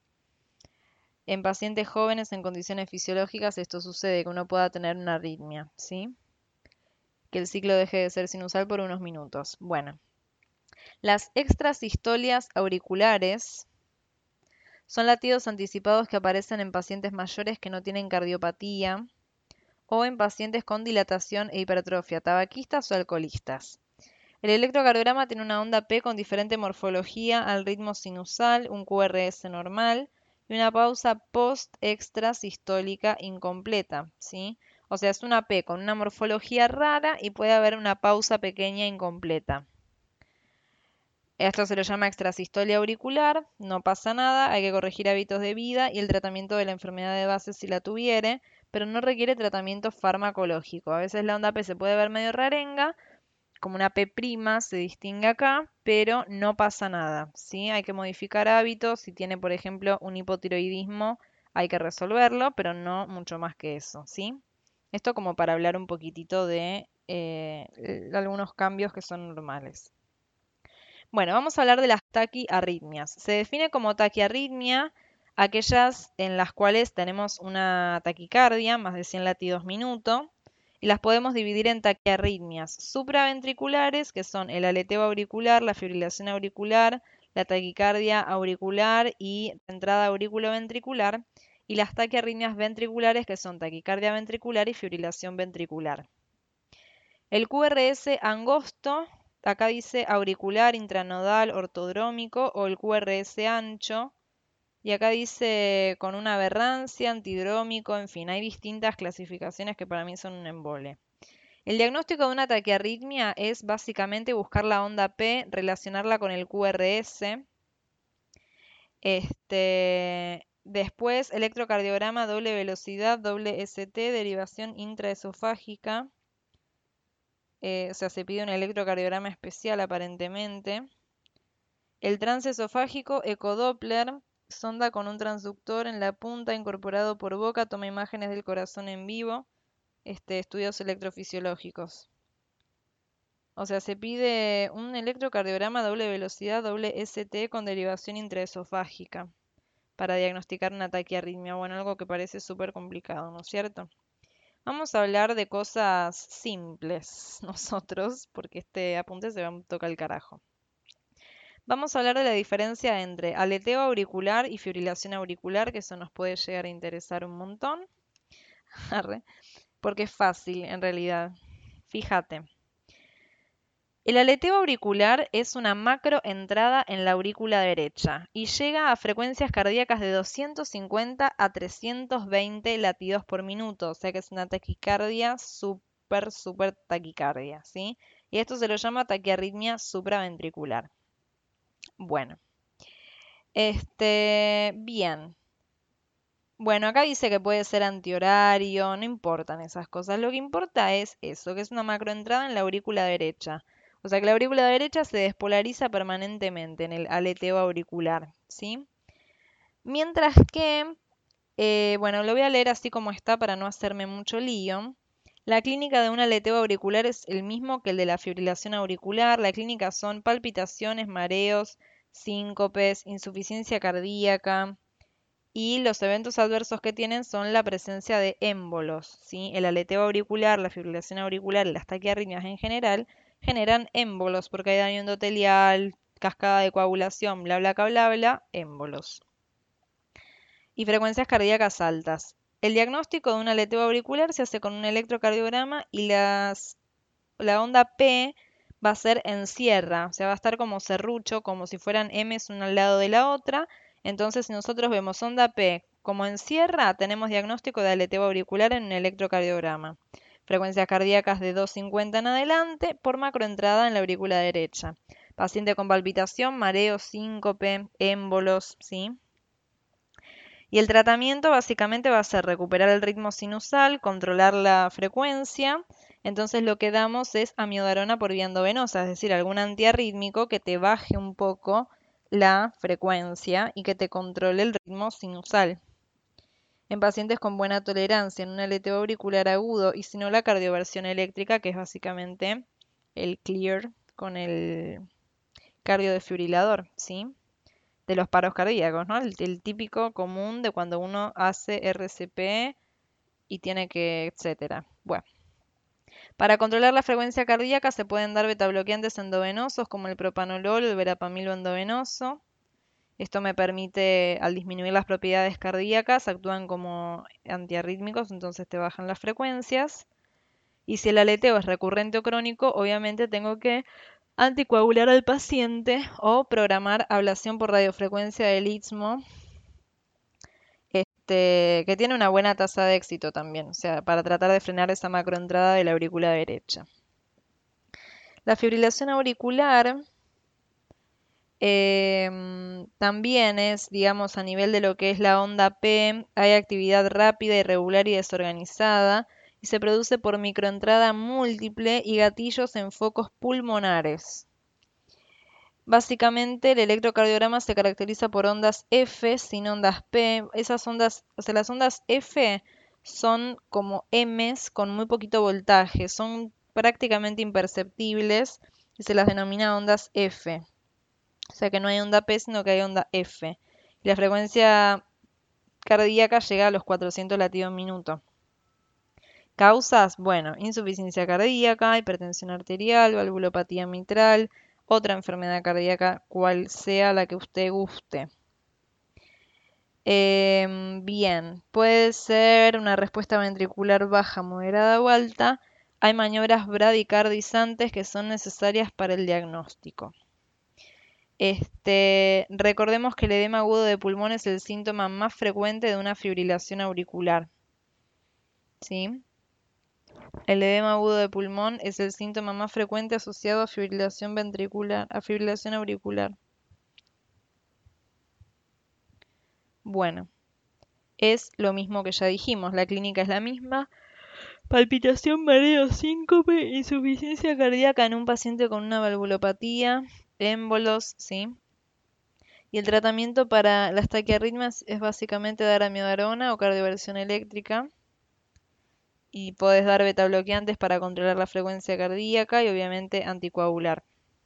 En pacientes jóvenes en condiciones fisiológicas esto sucede, que uno pueda tener una arritmia, ¿sí? Que el ciclo deje de ser sinusal por unos minutos. Bueno, las extrasistolias auriculares son latidos anticipados que aparecen en pacientes mayores que no tienen cardiopatía o en pacientes con dilatación e hipertrofia, tabaquistas o alcoholistas. El electrocardiograma tiene una onda P con diferente morfología al ritmo sinusal, un Q R S normal y una pausa post-extrasistólica incompleta, ¿sí? O sea, es una P con una morfología rara y puede haber una pausa pequeña incompleta. Esto se lo llama extrasistolia auricular, no pasa nada, hay que corregir hábitos de vida y el tratamiento de la enfermedad de base si la tuviere, pero no requiere tratamiento farmacológico. A veces la onda P se puede ver medio rarenga, como una P', se distingue acá, pero no pasa nada, ¿sí? Hay que modificar hábitos, si tiene, por ejemplo, un hipotiroidismo, hay que resolverlo, pero no mucho más que eso, ¿sí? Esto como para hablar un poquitito de eh, algunos cambios que son normales. Bueno, vamos a hablar de las taquiarritmias. Se define como taquiarritmia aquellas en las cuales tenemos una taquicardia, más de cien latidos minuto, y las podemos dividir en taquiarritmias supraventriculares, que son el aleteo auricular, la fibrilación auricular, la taquicardia auricular y entrada auriculoventricular, y las taquiarritmias ventriculares, que son taquicardia ventricular y fibrilación ventricular. El Q R S angosto, acá dice auricular, intranodal, ortodrómico, o el Q R S ancho, y acá dice con una aberrancia, antidrómico, en fin, hay distintas clasificaciones que para mí son un embole. El diagnóstico de una taquiarritmia es básicamente buscar la onda P, relacionarla con el Q R S. Este, después, electrocardiograma, doble velocidad, doble S T, derivación intraesofágica. Eh, o sea, se pide un electrocardiograma especial aparentemente. El transesofágico, ecodoppler, sonda con un transductor en la punta incorporado por boca, toma imágenes del corazón en vivo, este, estudios electrofisiológicos. O sea, se pide un electrocardiograma doble velocidad, doble S T con derivación intraesofágica para diagnosticar una taquiarritmia. Bueno, algo que parece súper complicado, ¿no es cierto? Vamos a hablar de cosas simples nosotros, porque este apunte se va a tocar el carajo. Vamos a hablar de la diferencia entre aleteo auricular y fibrilación auricular, que eso nos puede llegar a interesar un montón. Arre, porque es fácil en realidad. Fíjate. El aleteo auricular es una macroentrada en la aurícula derecha y llega a frecuencias cardíacas de doscientos cincuenta a trescientos veinte latidos por minuto, o sea que es una taquicardia súper, súper taquicardia, ¿sí? Y esto se lo llama taquiarritmia supraventricular. Bueno, este, bien. Bueno, acá dice que puede ser antihorario, no importan esas cosas. Lo que importa es eso, que es una macroentrada en la aurícula derecha. O sea que la aurícula derecha se despolariza permanentemente en el aleteo auricular, ¿sí? Mientras que, eh, bueno, lo voy a leer así como está para no hacerme mucho lío. La clínica de un aleteo auricular es el mismo que el de la fibrilación auricular. La clínica son palpitaciones, mareos, síncopes, insuficiencia cardíaca. Y los eventos adversos que tienen son la presencia de émbolos, ¿sí? El aleteo auricular, la fibrilación auricular y las taquiarritmias en general generan émbolos porque hay daño endotelial, cascada de coagulación, bla, bla, bla, bla, bla, émbolos. Y frecuencias cardíacas altas. el diagnóstico de un aleteo auricular se hace con un electrocardiograma y las, la onda P va a ser en sierra, o sea, va a estar como serrucho, como si fueran M's una al lado de la otra. Entonces, si nosotros vemos onda P como en sierra, tenemos diagnóstico de aleteo auricular en un electrocardiograma. Frecuencias cardíacas de doscientos cincuenta en adelante por macroentrada en la aurícula derecha. Paciente con palpitación, mareo, síncope, émbolos, ¿sí? Y el tratamiento básicamente va a ser recuperar el ritmo sinusal, controlar la frecuencia. Entonces lo que damos es amiodarona por vía endovenosa, es decir, algún antiarrítmico que te baje un poco la frecuencia y que te controle el ritmo sinusal. En pacientes con buena tolerancia, en un aleteo auricular agudo y si no la cardioversión eléctrica, que es básicamente el clear con el cardiodesfibrilador, ¿sí? De los paros cardíacos, ¿no? El, el típico común de cuando uno hace R C P y tiene que, etcétera. Bueno, para controlar la frecuencia cardíaca se pueden dar betabloqueantes endovenosos como el propanolol o el verapamilo endovenoso. Esto me permite, al disminuir las propiedades cardíacas, actúan como antiarrítmicos, entonces te bajan las frecuencias. Y si el aleteo es recurrente o crónico, obviamente tengo que anticoagular al paciente o programar ablación por radiofrecuencia del istmo, este, que tiene una buena tasa de éxito también, o sea, para tratar de frenar esa macroentrada de la aurícula derecha. La fibrilación auricular eh, también es, digamos, a nivel de lo que es la onda P, hay actividad rápida, irregular y desorganizada, y se produce por microentrada múltiple y gatillos en focos pulmonares. Básicamente, el electrocardiograma se caracteriza por ondas F sin ondas P. Esas ondas, o sea, las ondas F son como M's con muy poquito voltaje, son prácticamente imperceptibles y se las denomina ondas F. O sea que no hay onda P, sino que hay onda F. Y la frecuencia cardíaca llega a los cuatrocientos latidos minuto. Causas, bueno, insuficiencia cardíaca, hipertensión arterial, valvulopatía mitral, otra enfermedad cardíaca, cual sea la que usted guste. Eh, bien, puede ser una respuesta ventricular baja, moderada o alta. Hay maniobras bradicardizantes que son necesarias para el diagnóstico. Este, recordemos que el edema agudo de pulmón es el síntoma más frecuente de una fibrilación auricular. ¿Sí? El edema agudo de pulmón es el síntoma más frecuente asociado a fibrilación ventricular, a fibrilación auricular. Bueno, es lo mismo que ya dijimos, la clínica es la misma. Palpitación, mareo, síncope, insuficiencia cardíaca en un paciente con una valvulopatía, émbolos, ¿sí? Y el tratamiento para las taquiarritmias es básicamente dar amiodarona o cardioversión eléctrica. Y podés dar betabloqueantes para controlar la frecuencia cardíaca y obviamente anticoagular.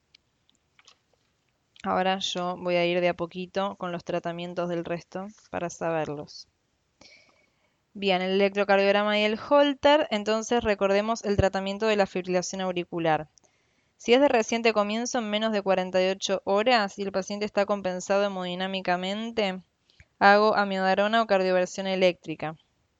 Ahora yo voy a ir de a poquito con los tratamientos del resto para saberlos. Bien, el electrocardiograma y el Holter, entonces recordemos el tratamiento de la fibrilación auricular. Si es de reciente comienzo, en menos de cuarenta y ocho horas y el paciente está compensado hemodinámicamente, hago amiodarona o cardioversión eléctrica.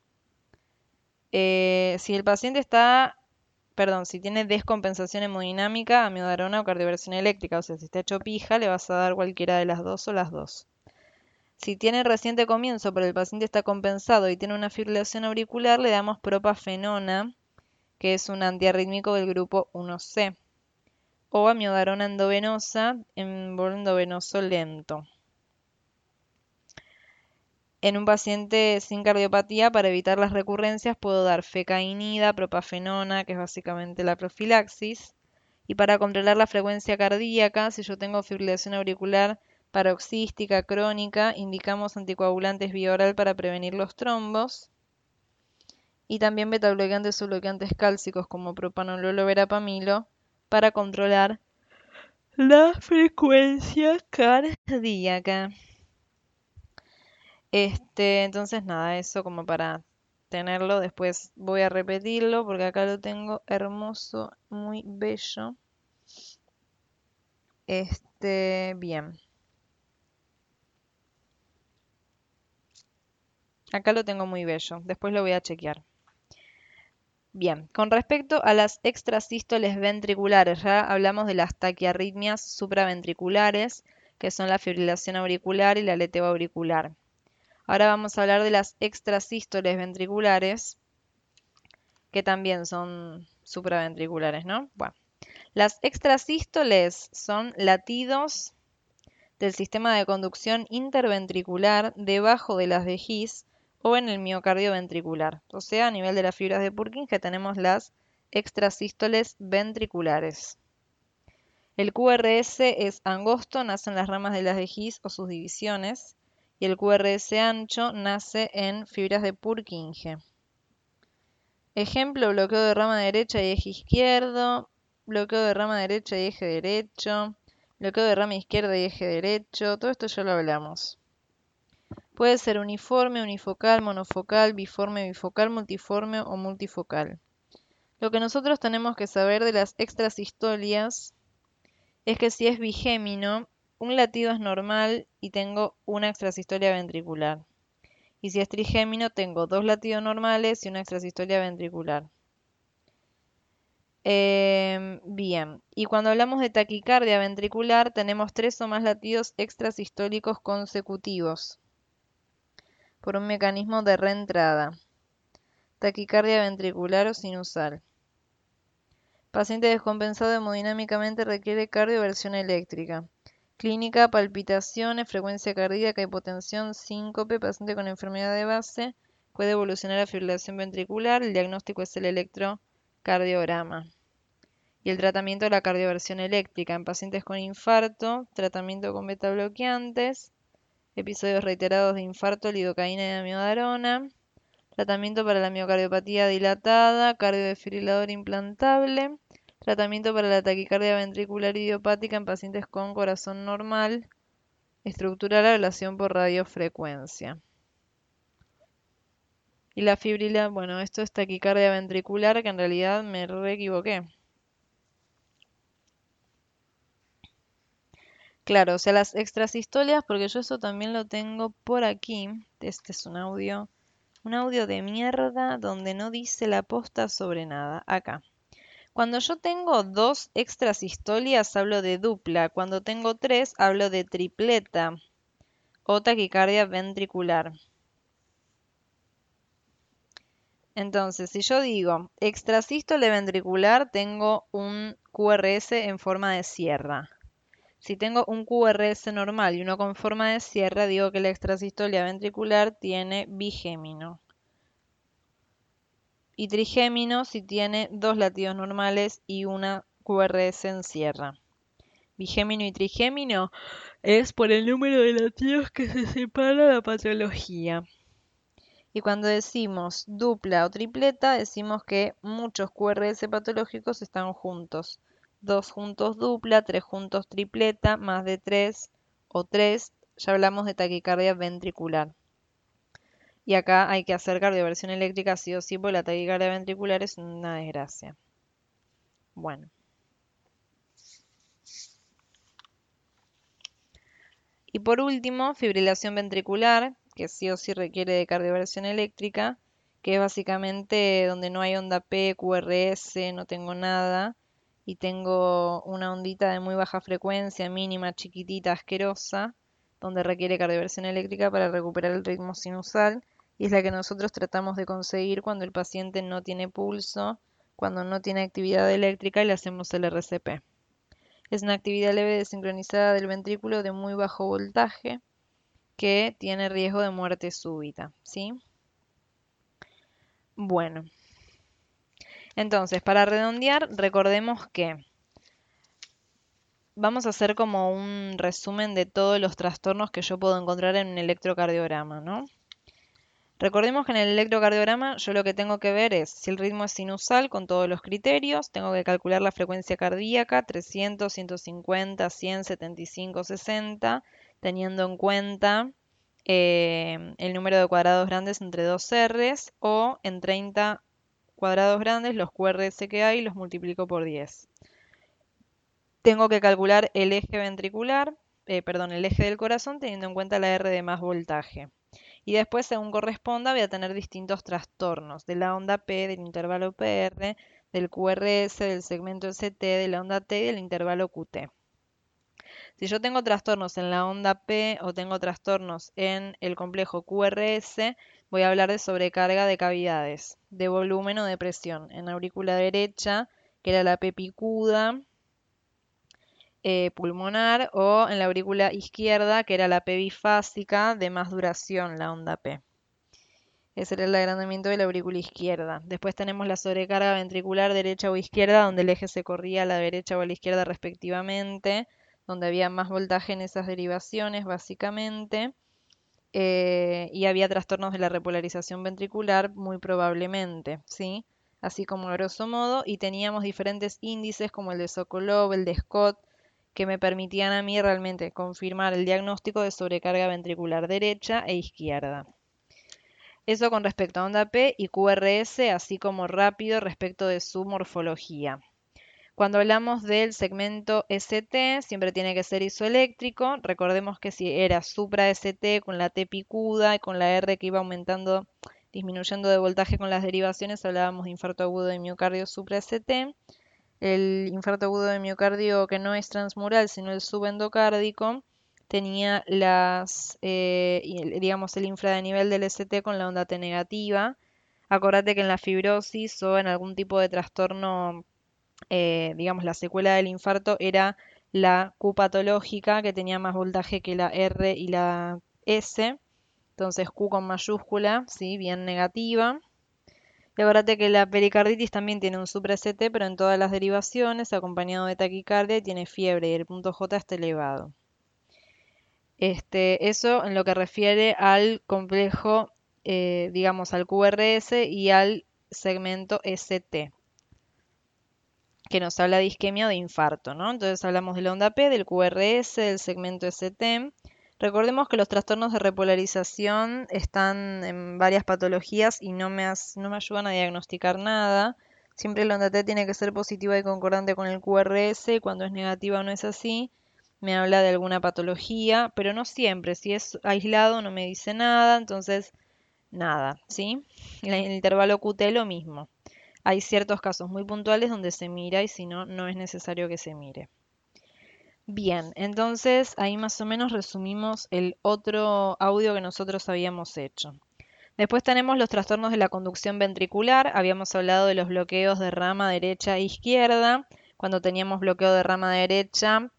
Eh, si el paciente está, perdón, si tiene descompensación hemodinámica, amiodarona o cardioversión eléctrica, o sea, si está hecho pija, le vas a dar cualquiera de las dos o las dos. Si tiene reciente comienzo, pero el paciente está compensado y tiene una fibrilación auricular, le damos propafenona, que es un antiarrítmico del grupo uno C, o amiodarona endovenosa en bolo endovenoso lento. En un paciente sin cardiopatía, para evitar las recurrencias, puedo dar fecainida, propafenona, que es básicamente la profilaxis. Y para controlar la frecuencia cardíaca, si yo tengo fibrilación auricular paroxística crónica, indicamos anticoagulantes vía oral para prevenir los trombos. Y también betabloqueantes o bloqueantes cálcicos como propanolol o verapamilo para controlar la frecuencia cardíaca. Este, entonces nada, eso como para tenerlo. Después voy a repetirlo porque acá lo tengo hermoso, muy bello. Este, bien. Acá lo tengo muy bello, después lo voy a chequear. Bien, con respecto a las extrasístoles ventriculares, ya hablamos de las taquiarritmias supraventriculares, que son la fibrilación auricular y la aleteo auricular. Ahora vamos a hablar de las extrasístoles ventriculares, que también son supraventriculares, ¿no? Bueno, las extrasístoles son latidos del sistema de conducción interventricular debajo de las de His o en el miocardio ventricular. O sea, a nivel de las fibras de Purkinje tenemos las extrasístoles ventriculares. El Q R S es angosto, nace en las ramas de las de His o sus divisiones, y el Q R S ancho nace en fibras de Purkinje. Ejemplo, bloqueo de rama derecha y eje izquierdo, bloqueo de rama derecha y eje derecho, bloqueo de rama izquierda y eje derecho, todo esto ya lo hablamos. Puede ser uniforme, unifocal, monofocal, biforme, bifocal, multiforme o multifocal. Lo que nosotros tenemos que saber de las extrasistolias es que si es bigémino, un latido es normal y tengo una extrasistolia ventricular. Y si es trigémino, tengo dos latidos normales y una extrasistolia ventricular. Eh, bien, y cuando hablamos de taquicardia ventricular, tenemos tres o más latidos extrasistólicos consecutivos por un mecanismo de reentrada. Taquicardia ventricular o sinusal. Paciente descompensado hemodinámicamente requiere cardioversión eléctrica. Clínica, palpitaciones, frecuencia cardíaca, hipotensión, síncope, paciente con enfermedad de base, puede evolucionar a fibrilación ventricular, el diagnóstico es el electrocardiograma. Y el tratamiento de la cardioversión eléctrica en pacientes con infarto, tratamiento con beta bloqueantes, episodios reiterados de infarto, lidocaína y amiodarona, tratamiento para la miocardiopatía dilatada, cardiodefibrilador implantable, tratamiento para la taquicardia ventricular idiopática en pacientes con corazón normal, estructurar la ablación por radiofrecuencia. Y la fibrila, bueno, esto es taquicardia ventricular, que en realidad me re equivoqué. Claro, o sea, las extrasistolias, porque yo eso también lo tengo por aquí. Este es un audio, un audio de mierda donde no dice la posta sobre nada. Acá. Cuando yo tengo dos extrasistolias, hablo de dupla. Cuando tengo tres, hablo de tripleta o taquicardia ventricular. Entonces, si yo digo extrasístole ventricular, tengo un Q R S en forma de sierra. Si tengo un Q R S normal y uno con forma de sierra, digo que la extrasistolia ventricular tiene bigémino. Y trigémino si tiene dos latidos normales y una Q R S en sierra. Bigémino y trigémino es por el número de latidos que se separa la patología. Y cuando decimos dupla o tripleta, decimos que muchos Q R S patológicos están juntos. Dos juntos dupla, tres juntos tripleta, más de tres o tres, ya hablamos de taquicardia ventricular. Y acá hay que hacer cardioversión eléctrica sí o sí, porque la taquicardia ventricular es una desgracia. Bueno. Y por último, fibrilación ventricular, que sí o sí requiere de cardioversión eléctrica, que es básicamente donde no hay onda P, Q R S, no tengo nada, y tengo una ondita de muy baja frecuencia, mínima, chiquitita, asquerosa, donde requiere cardioversión eléctrica para recuperar el ritmo sinusal, y es la que nosotros tratamos de conseguir cuando el paciente no tiene pulso, cuando no tiene actividad eléctrica y le hacemos el R C P. Es una actividad leve desincronizada del ventrículo de muy bajo voltaje que tiene riesgo de muerte súbita, ¿sí? Bueno, entonces, para redondear, recordemos que vamos a hacer como un resumen de todos los trastornos que yo puedo encontrar en un electrocardiograma, ¿no? Recordemos que en el electrocardiograma yo lo que tengo que ver es si el ritmo es sinusal con todos los criterios, tengo que calcular la frecuencia cardíaca, trescientos, ciento cincuenta, cien, setenta y cinco, sesenta, teniendo en cuenta eh, el número de cuadrados grandes entre dos R's, o en treinta cuadrados grandes los Q R S que hay los multiplico por diez. Tengo que calcular el eje ventricular, eh, perdón, el eje del corazón teniendo en cuenta la R de más voltaje. Y después, según corresponda, voy a tener distintos trastornos de la onda P, del intervalo P R, del Q R S, del segmento S T, de la onda T y del intervalo Q T. Si yo tengo trastornos en la onda P o tengo trastornos en el complejo Q R S, voy a hablar de sobrecarga de cavidades, de volumen o de presión. En la aurícula derecha, que era la P picuda, eh, pulmonar, o en la aurícula izquierda, que era la P bifásica, de más duración, la onda P. Ese era el agrandamiento de la aurícula izquierda. Después tenemos la sobrecarga ventricular derecha o izquierda, donde el eje se corría a la derecha o a la izquierda respectivamente, donde había más voltaje en esas derivaciones, básicamente. Eh, y había trastornos de la repolarización ventricular, muy probablemente, ¿sí? Así como a grosso modo, y teníamos diferentes índices como el de Sokolov, el de Scott, que me permitían a mí realmente confirmar el diagnóstico de sobrecarga ventricular derecha e izquierda. Eso con respecto a onda P y Q R S, así como rápido respecto de su morfología. Cuando hablamos del segmento S T, siempre tiene que ser isoeléctrico. Recordemos que si era supra S T con la T picuda y con la R que iba aumentando, disminuyendo de voltaje con las derivaciones, hablábamos de infarto agudo de miocardio supra S T. El infarto agudo de miocardio que no es transmural, sino el subendocárdico, tenía las, eh, digamos, el infradenivel del S T con la onda T negativa. Acordate que en la fibrosis o en algún tipo de trastorno, eh, digamos, la secuela del infarto era la Q patológica, que tenía más voltaje que la R y la S. Entonces Q con mayúscula, ¿sí? Bien negativa. Y acuérdate que la pericarditis también tiene un supra-S T, pero en todas las derivaciones, acompañado de taquicardia, y tiene fiebre y el punto J está elevado. Este, eso en lo que refiere al complejo, eh, digamos, al Q R S y al segmento S T, que nos habla de isquemia o de infarto, ¿no? Entonces hablamos de la onda P, del Q R S, del segmento S T. Recordemos que los trastornos de repolarización están en varias patologías y no me, as- no me ayudan a diagnosticar nada. Siempre la onda T tiene que ser positiva y concordante con el Q R S, y cuando es negativa o no es así, me habla de alguna patología, pero no siempre. Si es aislado no me dice nada, entonces nada, ¿sí? En el intervalo Q T lo mismo. Hay ciertos casos muy puntuales donde se mira y si no, no es necesario que se mire. Bien, entonces ahí más o menos resumimos el otro audio que nosotros habíamos hecho. Después tenemos los trastornos de la conducción ventricular. Habíamos hablado de los bloqueos de rama derecha e izquierda. Cuando teníamos bloqueo de rama derecha,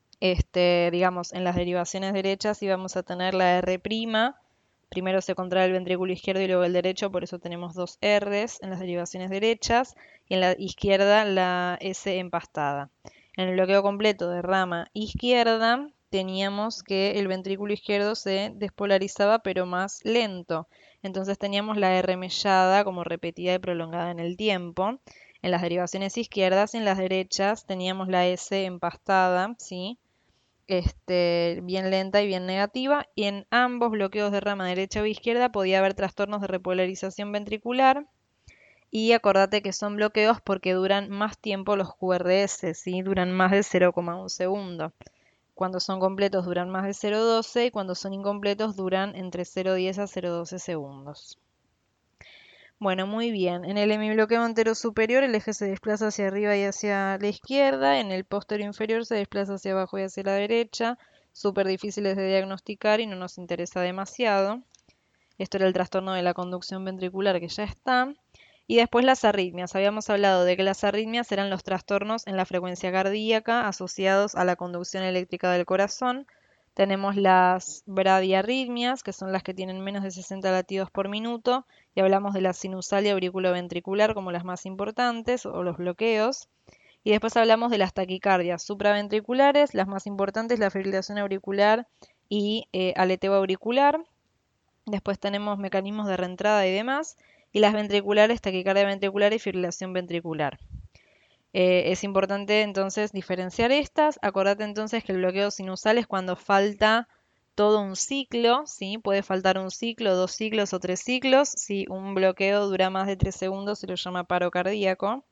este, digamos, en las derivaciones derechas íbamos a tener la R'. Primero se contrae el ventrículo izquierdo y luego el derecho, por eso tenemos dos R's en las derivaciones derechas, y en la izquierda la S empastada. En el bloqueo completo de rama izquierda teníamos que el ventrículo izquierdo se despolarizaba pero más lento. Entonces teníamos la R mellada como repetida y prolongada en el tiempo. En las derivaciones izquierdas y en las derechas teníamos la S empastada, ¿sí? Este, bien lenta y bien negativa, y en ambos bloqueos de rama derecha o izquierda podía haber trastornos de repolarización ventricular, y acordate que son bloqueos porque duran más tiempo los Q R S, ¿sí? Duran más de cero coma uno segundo. Cuando son completos duran más de cero coma doce y cuando son incompletos duran entre cero coma diez a cero coma doce segundos. Bueno, muy bien. En el hemibloqueo entero superior el eje se desplaza hacia arriba y hacia la izquierda. En el posterior inferior se desplaza hacia abajo y hacia la derecha. Súper difíciles de diagnosticar y no nos interesa demasiado. Esto era el trastorno de la conducción ventricular, que ya está. Y después las arritmias. Habíamos hablado de que las arritmias eran los trastornos en la frecuencia cardíaca asociados a la conducción eléctrica del corazón. Tenemos las bradiarritmias, que son las que tienen menos de sesenta latidos por minuto, y hablamos de la sinusal y auriculoventricular como las más importantes, o los bloqueos. Y después hablamos de las taquicardias supraventriculares, las más importantes, la fibrilación auricular y eh, aleteo auricular. Después tenemos mecanismos de reentrada y demás, y las ventriculares, taquicardia ventricular y fibrilación ventricular. Eh, es importante entonces diferenciar estas. Acordate entonces que el bloqueo sinusal es cuando falta todo un ciclo, ¿sí? Puede faltar un ciclo, dos ciclos o tres ciclos. Si un bloqueo dura más de tres segundos se lo llama paro cardíaco.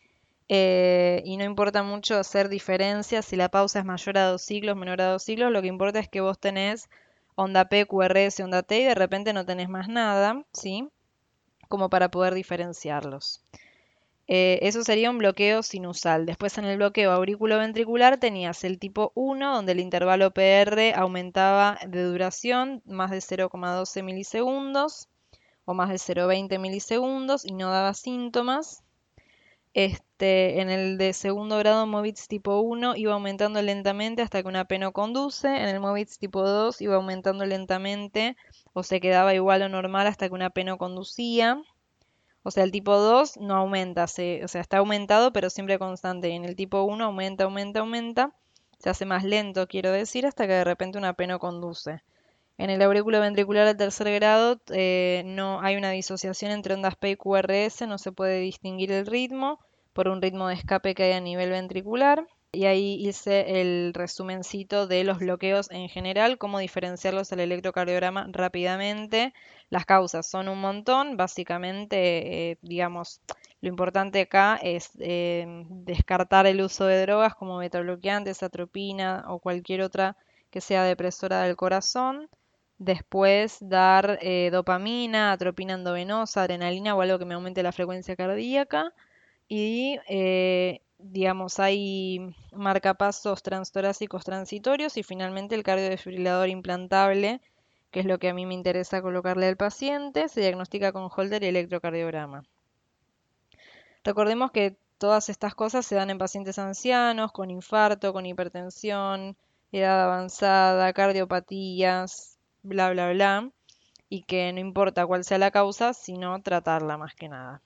Eh, y no importa mucho hacer diferencias si la pausa es mayor a dos ciclos, menor a dos ciclos. Lo que importa es que vos tenés onda P, Q R S, onda T y de repente no tenés más nada, ¿sí? Como para poder diferenciarlos. Eh, eso sería un bloqueo sinusal. Después en el bloqueo auriculoventricular tenías el tipo uno, donde el intervalo P R aumentaba de duración más de cero coma doce milisegundos o más de cero coma veinte milisegundos y no daba síntomas. Este, en el de segundo grado Movitz tipo uno iba aumentando lentamente hasta que una P no conduce. En el Movitz tipo dos iba aumentando lentamente o se quedaba igual o normal hasta que una P no conducía. O sea, el tipo dos no aumenta, se, o sea, está aumentado pero siempre constante. Y en el tipo uno aumenta, aumenta, aumenta. Se hace más lento, quiero decir, hasta que de repente una P no conduce. En el aurículo ventricular de tercer grado eh, no hay una disociación entre ondas P y Q R S, no se puede distinguir el ritmo por un ritmo de escape que hay a nivel ventricular. Y ahí hice el resumencito de los bloqueos en general, cómo diferenciarlos al electrocardiograma rápidamente. Las causas son un montón, básicamente, eh, digamos, lo importante acá es eh, descartar el uso de drogas como betabloqueantes, atropina o cualquier otra que sea depresora del corazón. Después dar eh, dopamina, atropina endovenosa, adrenalina o algo que me aumente la frecuencia cardíaca. Y, eh, digamos, hay marcapasos transtorácicos transitorios y finalmente el cardiodesfibrilador implantable, que es lo que a mí me interesa colocarle al paciente, se diagnostica con Holter y electrocardiograma. Recordemos que todas estas cosas se dan en pacientes ancianos, con infarto, con hipertensión, edad avanzada, cardiopatías, bla, bla, bla, y que no importa cuál sea la causa, sino tratarla más que nada.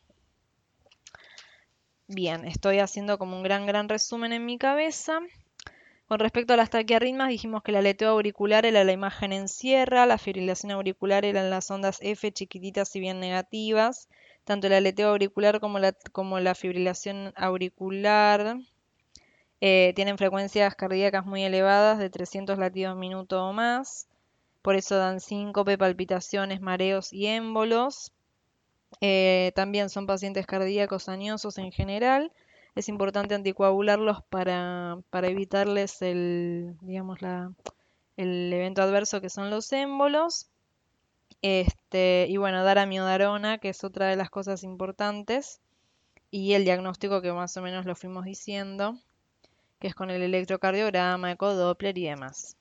Bien, estoy haciendo como un gran, gran resumen en mi cabeza. Con respecto a las taquiarritmias, dijimos que el aleteo auricular era la imagen en sierra, la fibrilación auricular eran las ondas F chiquititas y bien negativas. Tanto el aleteo auricular como la, como la fibrilación auricular eh, tienen frecuencias cardíacas muy elevadas, de trescientos latidos minuto o más. Por eso dan síncope, palpitaciones, mareos y émbolos. Eh, también son pacientes cardíacos añosos en general. Es importante anticoagularlos para, para evitarles el, digamos, la, el evento adverso que son los émbolos. Este, y bueno, dar amiodarona, que es otra de las cosas importantes. Y el diagnóstico que más o menos lo fuimos diciendo, que es con el electrocardiograma, ecodoppler y demás.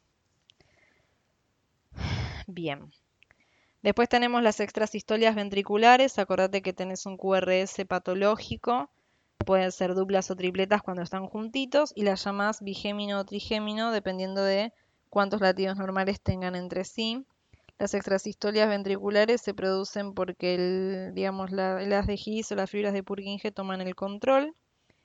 Bien. Después tenemos las extrasistolias ventriculares. Acordate que tenés un Q R S patológico. Pueden ser duplas o tripletas cuando están juntitos. Y las llamás bigémino o trigémino dependiendo de cuántos latidos normales tengan entre sí. Las extrasistolias ventriculares se producen porque el, digamos, la, el haz de His o las fibras de Purkinje toman el control.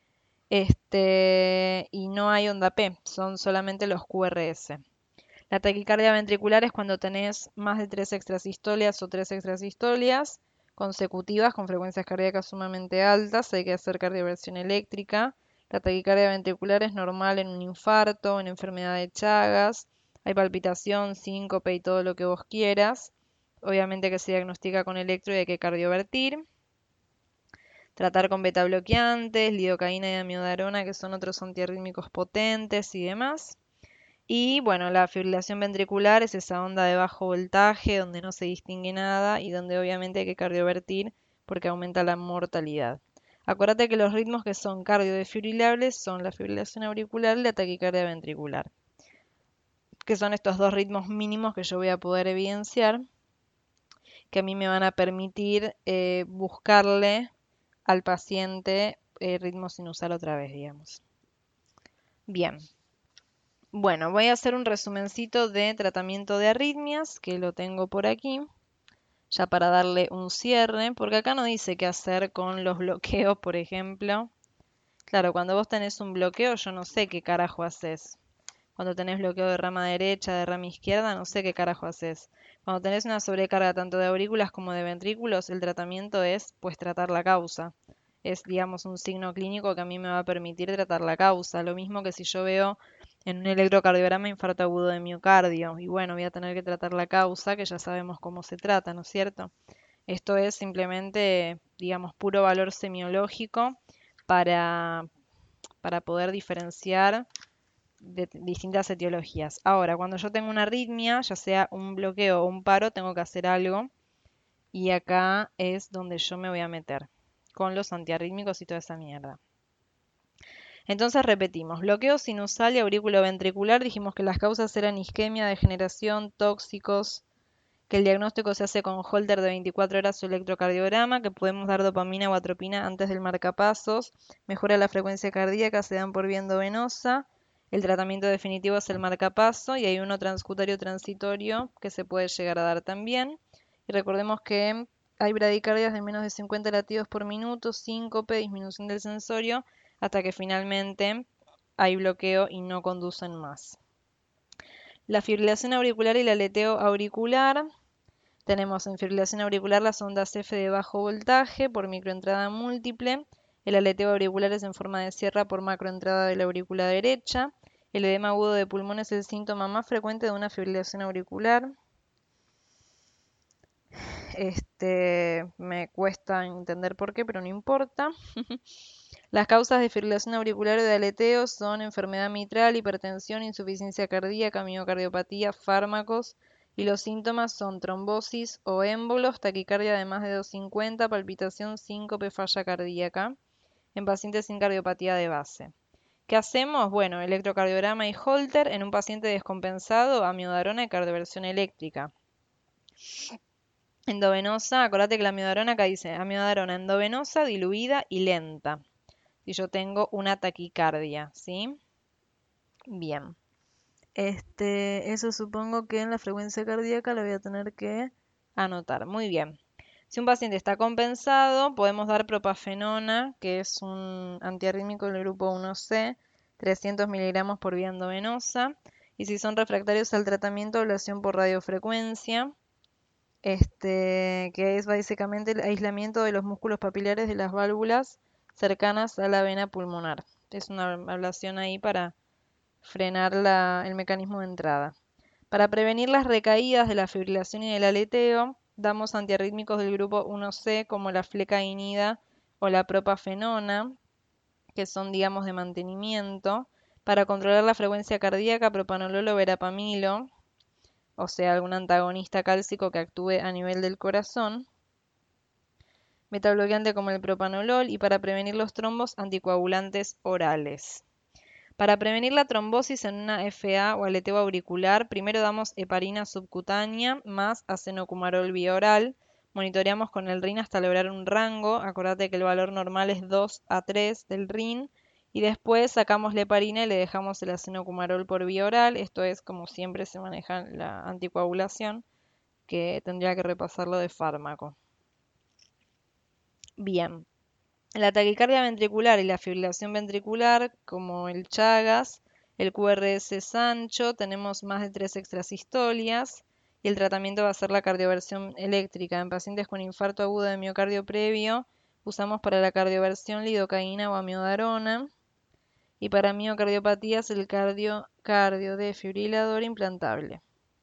Este, y no hay onda P, son solamente los Q R S. La taquicardia ventricular es cuando tenés más de tres extrasistolias o tres extrasistolias consecutivas con frecuencias cardíacas sumamente altas. Hay que hacer cardioversión eléctrica. La taquicardia ventricular es normal en un infarto, en enfermedad de Chagas. Hay palpitación, síncope y todo lo que vos quieras. Obviamente que se diagnostica con electro y hay que cardiovertir. Tratar con beta bloqueantes, lidocaína y amiodarona, que son otros antiarrítmicos potentes y demás. Y bueno, la fibrilación ventricular es esa onda de bajo voltaje donde no se distingue nada y donde obviamente hay que cardiovertir porque aumenta la mortalidad. Acuérdate que los ritmos que son cardiodesfibrilables son la fibrilación auricular y la taquicardia ventricular, que son estos dos ritmos mínimos que yo voy a poder evidenciar, que a mí me van a permitir eh, buscarle al paciente eh, ritmo sinusal otra vez, digamos. Bien. Bueno, voy a hacer un resumencito de tratamiento de arritmias, que lo tengo por aquí, ya para darle un cierre, porque acá no dice qué hacer con los bloqueos, por ejemplo. Claro, cuando vos tenés un bloqueo, yo no sé qué carajo haces. Cuando tenés bloqueo de rama derecha, de rama izquierda, no sé qué carajo haces. Cuando tenés una sobrecarga tanto de aurículas como de ventrículos, el tratamiento es, pues, tratar la causa. Es, digamos, un signo clínico que a mí me va a permitir tratar la causa. Lo mismo que si yo veo en un electrocardiograma infarto agudo de miocardio. Y bueno, voy a tener que tratar la causa, que ya sabemos cómo se trata, ¿no es cierto? Esto es simplemente, digamos, puro valor semiológico para, para poder diferenciar de distintas etiologías. Ahora, cuando yo tengo una arritmia, ya sea un bloqueo o un paro, tengo que hacer algo. Y acá es donde yo me voy a meter, con los antiarrítmicos y toda esa mierda. Entonces repetimos, bloqueo sinusal y auriculoventricular, dijimos que las causas eran isquemia, degeneración, tóxicos, que el diagnóstico se hace con Holter de veinticuatro horas o electrocardiograma, que podemos dar dopamina o atropina antes del marcapasos, mejora la frecuencia cardíaca, se dan por vía endovenosa, el tratamiento definitivo es el marcapaso y hay uno transcutáneo transitorio que se puede llegar a dar también. Y recordemos que hay bradicardias de menos de cincuenta latidos por minuto, síncope, disminución del sensorio, hasta que finalmente hay bloqueo y no conducen más. La fibrilación auricular y el aleteo auricular. Tenemos en fibrilación auricular las ondas F de bajo voltaje por microentrada múltiple. El aleteo auricular es en forma de sierra por macroentrada de la aurícula derecha. El edema agudo de pulmón es el síntoma más frecuente de una fibrilación auricular. Este, me cuesta entender por qué, pero no importa. Las causas de fibrilación auricular o de aleteo son enfermedad mitral, hipertensión, insuficiencia cardíaca, miocardiopatía, fármacos, y los síntomas son trombosis o émbolos, taquicardia de más de doscientos cincuenta, palpitación, síncope, falla cardíaca, en pacientes sin cardiopatía de base. ¿Qué hacemos? Bueno, electrocardiograma y Holter en un paciente descompensado, amiodarona y cardioversión eléctrica. Endovenosa, acordate que la amiodarona acá dice amiodarona endovenosa, diluida y lenta. Si yo tengo una taquicardia, ¿sí? Bien. Este, eso supongo que en la frecuencia cardíaca lo voy a tener que anotar. Muy bien. Si un paciente está compensado, podemos dar propafenona, que es un antiarrítmico del grupo uno C, trescientos miligramos por vía endovenosa. Y si son refractarios al tratamiento, ablación por radiofrecuencia, este, que es básicamente el aislamiento de los músculos papilares de las válvulas cercanas a la vena pulmonar. Es una ablación ahí para frenar la- el mecanismo de entrada. Para prevenir las recaídas de la fibrilación y del aleteo, damos antiarrítmicos del grupo uno C como la flecainida o la propafenona, que son, digamos, de mantenimiento. Para controlar la frecuencia cardíaca, propanolol o verapamilo, o sea, algún antagonista cálcico que actúe a nivel del corazón. Metabloqueante como el propanolol y para prevenir los trombos, anticoagulantes orales. Para prevenir la trombosis en una F A o aleteo auricular, primero damos heparina subcutánea más acenocumarol vía oral. Monitoreamos con el R I N hasta lograr un rango. Acordate que el valor normal es dos a tres del R I N. Y después sacamos la heparina y le dejamos el acenocumarol por vía oral. Esto es como siempre se maneja la anticoagulación, que tendría que repasarlo de fármaco. Bien. La taquicardia ventricular y la fibrilación ventricular, como el Chagas, el Q R S Sancho, tenemos más de tres extrasistolias y el tratamiento va a ser la cardioversión eléctrica. En pacientes con infarto agudo de miocardio previo, usamos para la cardioversión lidocaína o amiodarona y para miocardiopatías el cardio, cardio defibrilador implantable.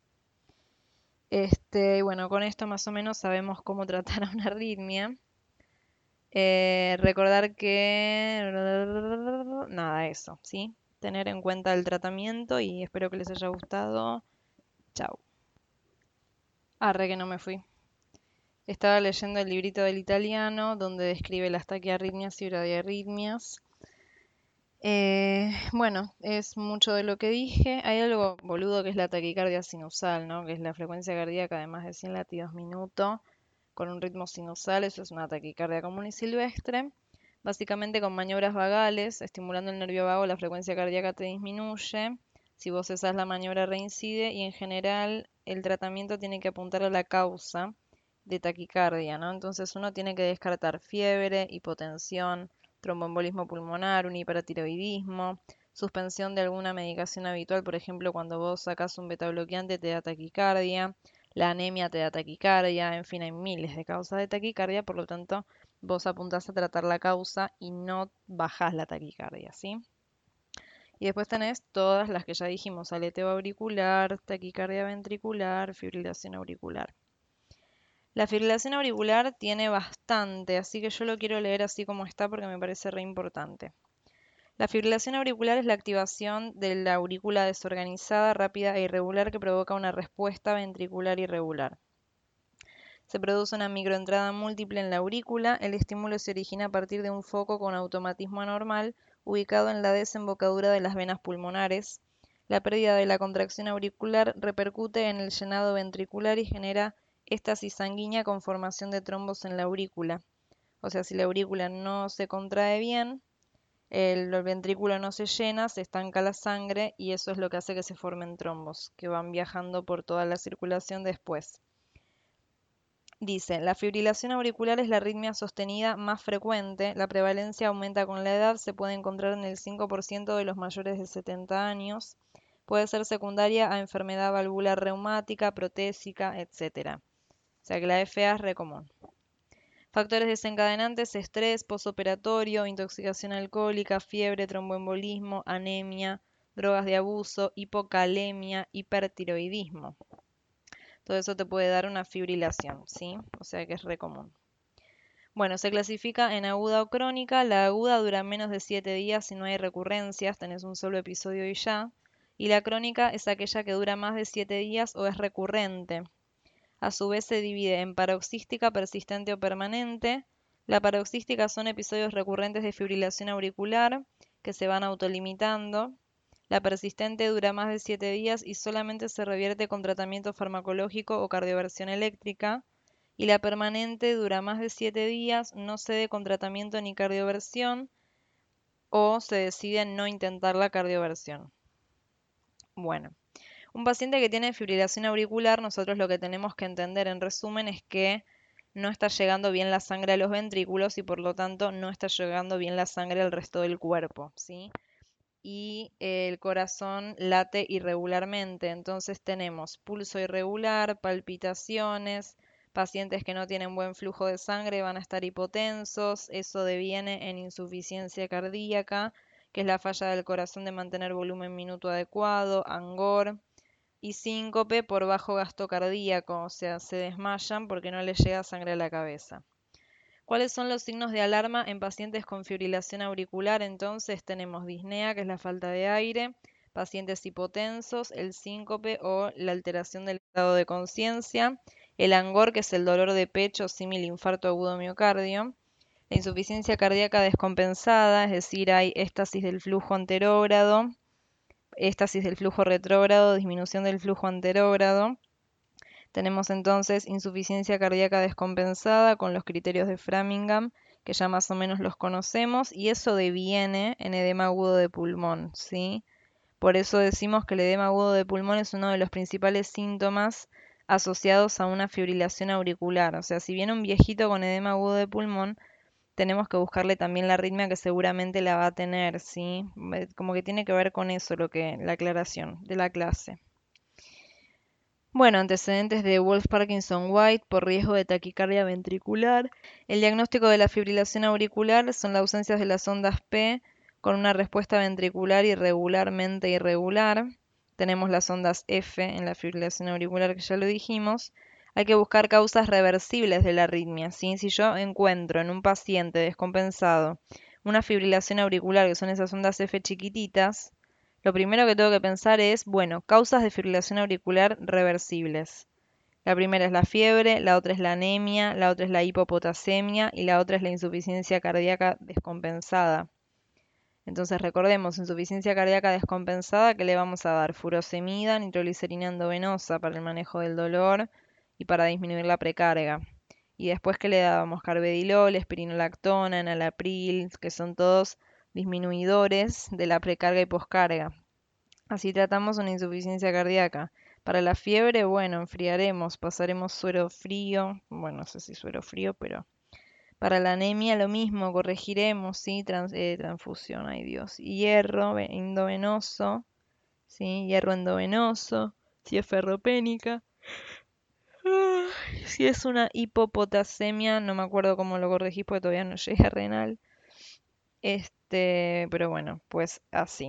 Este, bueno, con esto más o menos sabemos cómo tratar a una arritmia. Eh, recordar que... Nada, eso, ¿sí? Tener en cuenta el tratamiento y espero que les haya gustado. Chao. Arre que no me fui. Estaba leyendo el librito del italiano donde describe las taquiarritmias y bradiarritmias. Eh, bueno, es mucho de lo que dije. Hay algo boludo que es la taquicardia sinusal, ¿no? Que es la frecuencia cardíaca de más de cien latidos minuto con un ritmo sinusal. Eso es una taquicardia común y silvestre. Básicamente con maniobras vagales, estimulando el nervio vago, la frecuencia cardíaca te disminuye. Si vos cesás la maniobra reincide y en general el tratamiento tiene que apuntar a la causa de taquicardia, ¿no? Entonces uno tiene que descartar fiebre, hipotensión, tromboembolismo pulmonar, un hipertiroidismo, suspensión de alguna medicación habitual, por ejemplo, cuando vos sacás un betabloqueante te da taquicardia, la anemia te da taquicardia, en fin, hay miles de causas de taquicardia, por lo tanto, vos apuntás a tratar la causa y no bajás la taquicardia, ¿sí? Y después tenés todas las que ya dijimos, aleteo auricular, taquicardia ventricular, fibrilación auricular. La fibrilación auricular tiene bastante, así que yo lo quiero leer así como está porque me parece re importante. La fibrilación auricular es la activación de la aurícula desorganizada, rápida e irregular que provoca una respuesta ventricular irregular. Se produce una microentrada múltiple en la aurícula. El estímulo se origina a partir de un foco con automatismo anormal ubicado en la desembocadura de las venas pulmonares. La pérdida de la contracción auricular repercute en el llenado ventricular y genera éstasis sanguínea con formación de trombos en la aurícula. O sea, si la aurícula no se contrae bien, el, el ventrículo no se llena, se estanca la sangre y eso es lo que hace que se formen trombos, que van viajando por toda la circulación después. Dice, la fibrilación auricular es la arritmia sostenida más frecuente. La prevalencia aumenta con la edad, se puede encontrar en el cinco por ciento de los mayores de setenta años. Puede ser secundaria a enfermedad valvular reumática, protésica, etcétera. O sea que la F A es re común. Factores desencadenantes: estrés, posoperatorio, intoxicación alcohólica, fiebre, tromboembolismo, anemia, drogas de abuso, hipocalemia, hipertiroidismo. Todo eso te puede dar una fibrilación, ¿sí? O sea que es re común. Bueno, se clasifica en aguda o crónica. La aguda dura menos de siete días si no hay recurrencias, tenés un solo episodio y ya. Y la crónica es aquella que dura más de siete días o es recurrente. A su vez se divide en paroxística, persistente o permanente. La paroxística son episodios recurrentes de fibrilación auricular que se van autolimitando. La persistente dura más de siete días y solamente se revierte con tratamiento farmacológico o cardioversión eléctrica. Y la permanente dura más de siete días, no cede con tratamiento ni cardioversión o se decide no intentar la cardioversión. Bueno, un paciente que tiene fibrilación auricular, nosotros lo que tenemos que entender en resumen es que no está llegando bien la sangre a los ventrículos y por lo tanto no está llegando bien la sangre al resto del cuerpo, ¿sí? Y el corazón late irregularmente, entonces tenemos pulso irregular, palpitaciones, pacientes que no tienen buen flujo de sangre van a estar hipotensos, eso deviene en insuficiencia cardíaca, que es la falla del corazón de mantener volumen minuto adecuado, angor, y síncope por bajo gasto cardíaco, o sea, se desmayan porque no les llega sangre a la cabeza. ¿Cuáles son los signos de alarma en pacientes con fibrilación auricular? Entonces tenemos disnea, que es la falta de aire, pacientes hipotensos, el síncope o la alteración del estado de conciencia, el angor, que es el dolor de pecho símil infarto agudo miocardio, la insuficiencia cardíaca descompensada, es decir, hay éstasis del flujo anterógrado, éstasis del flujo retrógrado, disminución del flujo anterógrado. Tenemos entonces insuficiencia cardíaca descompensada con los criterios de Framingham, que ya más o menos los conocemos, y eso deviene en edema agudo de pulmón, ¿sí? Por eso decimos que el edema agudo de pulmón es uno de los principales síntomas asociados a una fibrilación auricular. O sea, si viene un viejito con edema agudo de pulmón, tenemos que buscarle también la arritmia que seguramente la va a tener, ¿sí? Como que tiene que ver con eso lo que la aclaración de la clase. Bueno, antecedentes de Wolff-Parkinson-White por riesgo de taquicardia ventricular. El diagnóstico de la fibrilación auricular son la ausencia de las ondas P con una respuesta ventricular irregularmente irregular. Tenemos las ondas F en la fibrilación auricular que ya lo dijimos. Hay que buscar causas reversibles de la arritmia, ¿sí? Si yo encuentro en un paciente descompensado una fibrilación auricular, que son esas ondas F chiquititas, lo primero que tengo que pensar es, bueno, causas de fibrilación auricular reversibles. La primera es la fiebre, la otra es la anemia, la otra es la hipopotasemia y la otra es la insuficiencia cardíaca descompensada. Entonces recordemos, insuficiencia cardíaca descompensada, que le vamos a dar furosemida, nitroglicerina endovenosa para el manejo del dolor y para disminuir la precarga. Y después que le dábamos carvedilol, espironolactona, enalapril, que son todos disminuidores de la precarga y poscarga. Así tratamos una insuficiencia cardíaca. Para la fiebre, bueno, enfriaremos, pasaremos suero frío, bueno, no sé si suero frío, pero para la anemia lo mismo, corregiremos, ¿sí? Trans, eh, transfusión, ay Dios. Hierro endovenoso, ¿sí? Hierro endovenoso, si es ferropénica. Si es una hipopotasemia, no me acuerdo cómo lo corregí porque todavía no llegué a renal. Este, pero bueno, pues así.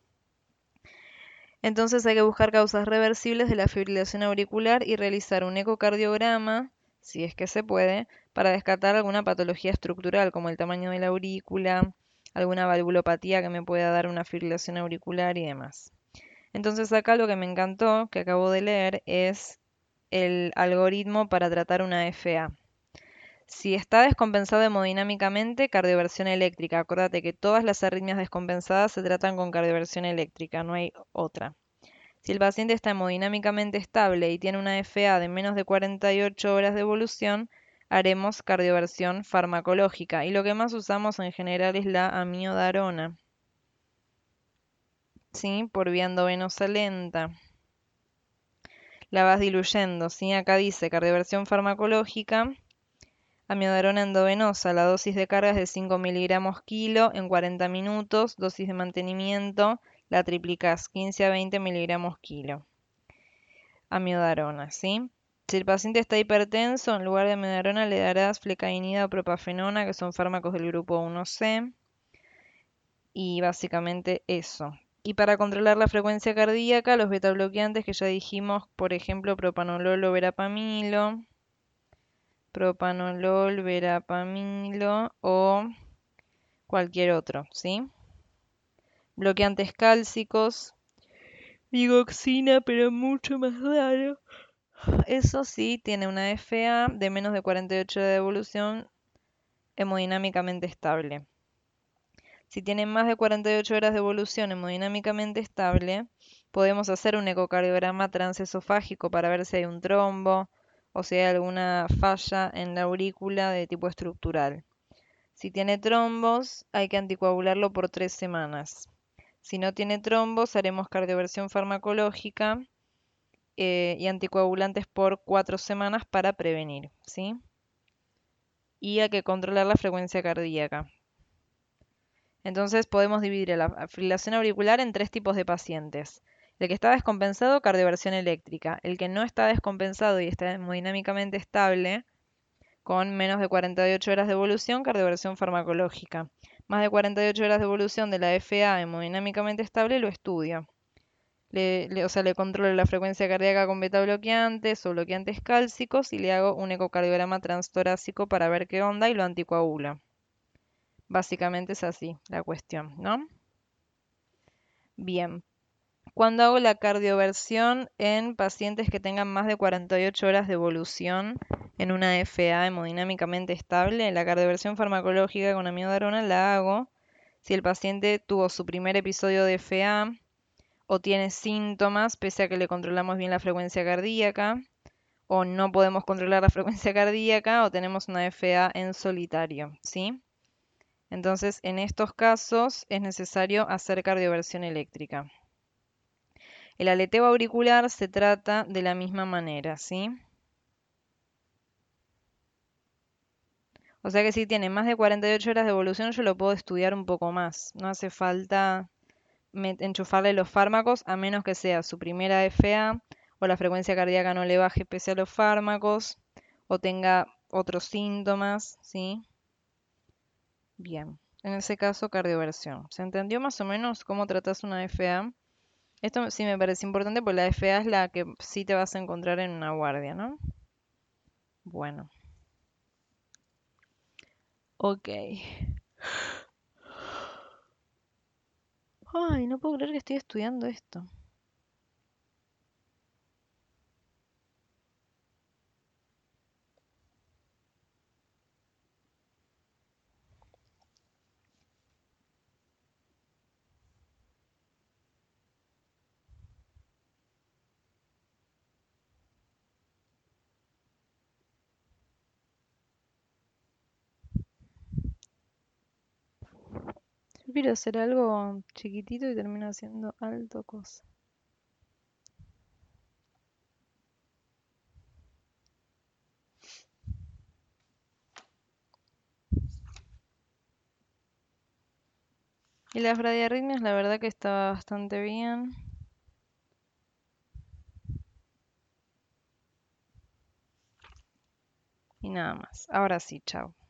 Entonces hay que buscar causas reversibles de la fibrilación auricular y realizar un ecocardiograma, si es que se puede, para descartar alguna patología estructural como el tamaño de la aurícula, alguna valvulopatía que me pueda dar una fibrilación auricular y demás. Entonces acá lo que me encantó, que acabo de leer, es el algoritmo para tratar una F A. Si está descompensado hemodinámicamente, cardioversión eléctrica. Acuérdate que todas las arritmias descompensadas se tratan con cardioversión eléctrica, no hay otra. Si el paciente está hemodinámicamente estable y tiene una F A de menos de cuarenta y ocho horas de evolución, haremos cardioversión farmacológica. Y lo que más usamos en general es la amiodarona, ¿sí? Por vía endovenosa lenta. La vas diluyendo, ¿sí? Acá dice cardioversión farmacológica, amiodarona endovenosa, la dosis de carga es de cinco miligramos kilo en cuarenta minutos, dosis de mantenimiento, la triplicás, quince a veinte miligramos kilo. Amiodarona, ¿sí? Si el paciente está hipertenso, en lugar de amiodarona le darás flecainida o propafenona, que son fármacos del grupo uno C, y básicamente eso. Y para controlar la frecuencia cardíaca, los betabloqueantes que ya dijimos, por ejemplo, propanolol o verapamilo, propanolol, verapamilo o cualquier otro, ¿sí? Bloqueantes cálcicos, digoxina, pero mucho más raro. Eso sí, tiene una F A de menos de cuarenta y ocho horas de evolución hemodinámicamente estable. Si tiene más de cuarenta y ocho horas de evolución hemodinámicamente estable, podemos hacer un ecocardiograma transesofágico para ver si hay un trombo o si hay alguna falla en la aurícula de tipo estructural. Si tiene trombos, hay que anticoagularlo por tres semanas. Si no tiene trombos, haremos cardioversión farmacológica eh, y anticoagulantes por cuatro semanas para prevenir, ¿sí? Y hay que controlar la frecuencia cardíaca. Entonces podemos dividir la fibrilación auricular en tres tipos de pacientes. El que está descompensado, cardioversión eléctrica. El que no está descompensado y está hemodinámicamente estable, con menos de cuarenta y ocho horas de evolución, cardioversión farmacológica. Más de cuarenta y ocho horas de evolución de la F A hemodinámicamente estable, lo estudio. Le, le- o sea, le controlo la frecuencia cardíaca con beta bloqueantes o bloqueantes cálcicos y le hago un ecocardiograma transtorácico para ver qué onda y lo anticoagulo. Básicamente es así la cuestión, ¿no? Bien. Cuando hago la cardioversión en pacientes que tengan más de cuarenta y ocho horas de evolución en una F A hemodinámicamente estable, la cardioversión farmacológica con amiodarona la hago si el paciente tuvo su primer episodio de F A o tiene síntomas pese a que le controlamos bien la frecuencia cardíaca, o no podemos controlar la frecuencia cardíaca o tenemos una F A en solitario, ¿sí? Entonces, en estos casos es necesario hacer cardioversión eléctrica. El aleteo auricular se trata de la misma manera, ¿sí? O sea que si tiene más de cuarenta y ocho horas de evolución, yo lo puedo estudiar un poco más. No hace falta enchufarle los fármacos a menos que sea su primera F A o la frecuencia cardíaca no le baje pese a los fármacos o tenga otros síntomas, ¿sí? Bien, en ese caso cardioversión. ¿Se entendió más o menos cómo tratas una F A? Esto sí me parece importante porque la F A es la que sí te vas a encontrar en una guardia, ¿no? Bueno, ok. Ay, no puedo creer que estoy estudiando esto. Yo quiero hacer algo chiquitito y termino haciendo alto cosa. Y las bradiarritmias, la verdad que está bastante bien. Y nada más. Ahora sí, chao.